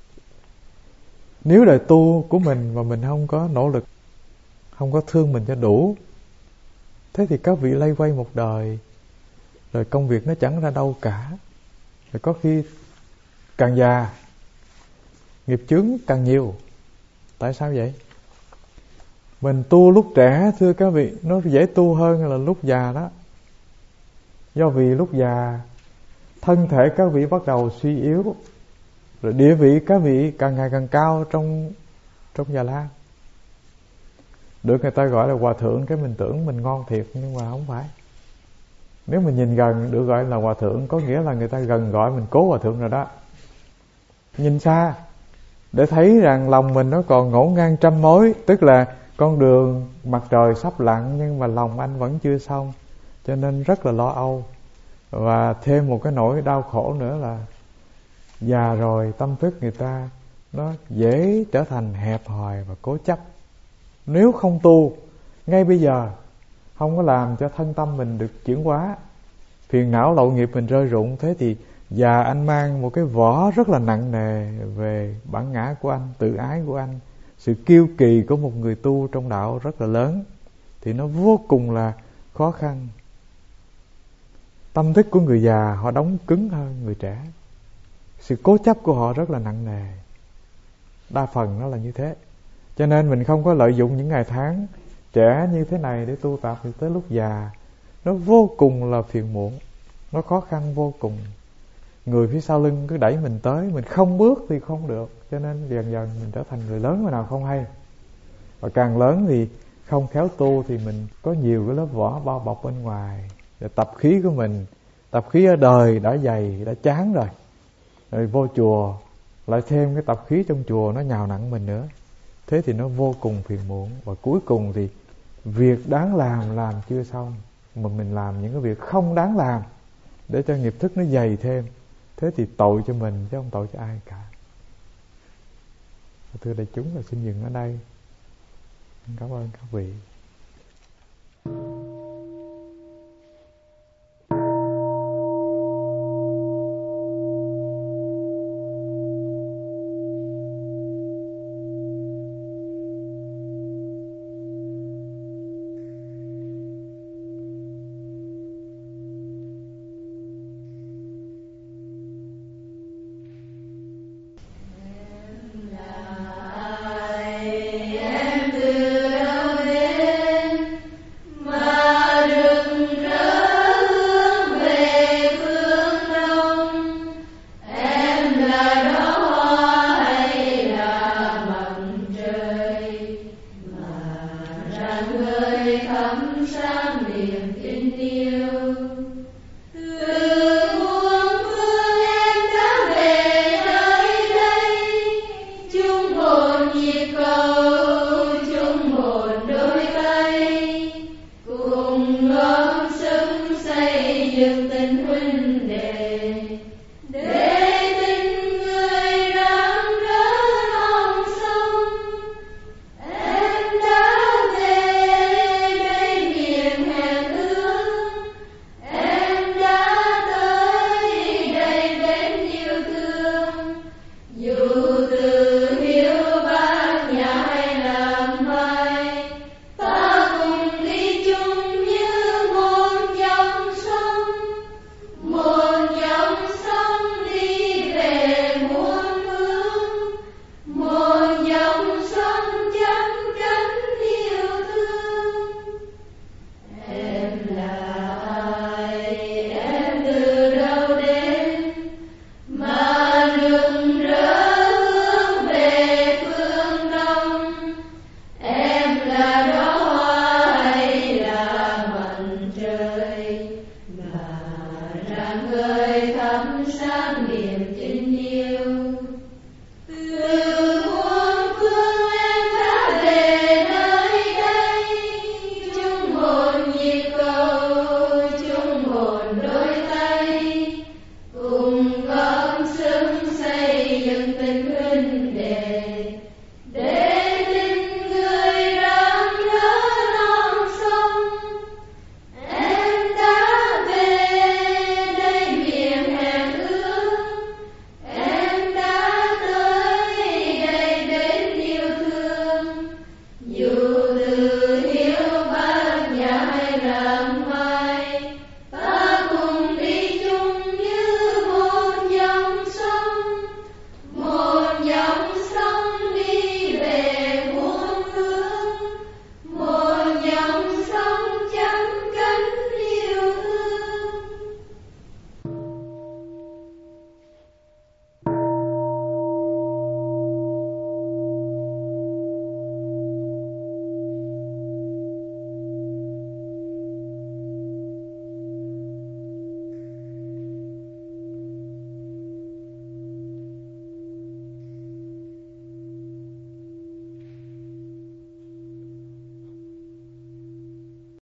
nếu đời tu của mình mà mình không có nỗ lực, không có thương mình cho đủ, thế thì các vị lây quay một đời, rồi công việc nó chẳng ra đâu cả. Rồi có khi càng già nghiệp chướng càng nhiều. Tại sao vậy? Mình tu lúc trẻ, thưa các vị, nó dễ tu hơn là lúc già đó. Do vì lúc già thân thể các vị bắt đầu suy yếu, rồi địa vị các vị càng ngày càng cao trong Già Lam. Được người ta gọi là hòa thượng, cái mình tưởng mình ngon thiệt, nhưng mà không phải. Nếu mình nhìn gần được gọi là hòa thượng, có nghĩa là người ta gần gọi mình cố hòa thượng rồi đó. Nhìn xa để thấy rằng lòng mình nó còn ngổn ngang trăm mối, tức là con đường mặt trời sắp lặn nhưng mà lòng anh vẫn chưa xong, cho nên rất là lo âu. Và thêm một cái nỗi đau khổ nữa là già rồi tâm thức người ta nó dễ trở thành hẹp hòi và cố chấp. Nếu không tu ngay bây giờ, không có làm cho thân tâm mình được chuyển hóa, phiền não lậu nghiệp mình rơi rụng, thế thì già anh mang một cái vỏ rất là nặng nề về bản ngã của anh, tự ái của anh, sự kiêu kỳ của một người tu trong đạo rất là lớn, thì nó vô cùng là khó khăn. Tâm thức của người già họ đóng cứng hơn người trẻ, sự cố chấp của họ rất là nặng nề. Đa phần nó là như thế. Cho nên mình không có lợi dụng những ngày tháng trẻ như thế này để tu tập thì tới lúc già nó vô cùng là phiền muộn, nó khó khăn vô cùng. Người phía sau lưng cứ đẩy mình tới, mình không bước thì không được, cho nên dần dần mình trở thành người lớn mà nào không hay. Và càng lớn thì không khéo tu thì mình có nhiều cái lớp vỏ bao bọc bên ngoài. Rồi tập khí của mình, tập khí ở đời đã dày, đã chán rồi. Rồi vô chùa lại thêm cái tập khí trong chùa nó nhào nặng mình nữa. Thế thì nó vô cùng phiền muộn. Và cuối cùng thì việc đáng làm chưa xong, mà mình làm những cái việc không đáng làm để cho nghiệp thức nó dày thêm. Thế thì tội cho mình chứ không tội cho ai cả. Thưa đại chúng, là xin dừng ở đây. Cảm ơn các vị. Người thắp sáng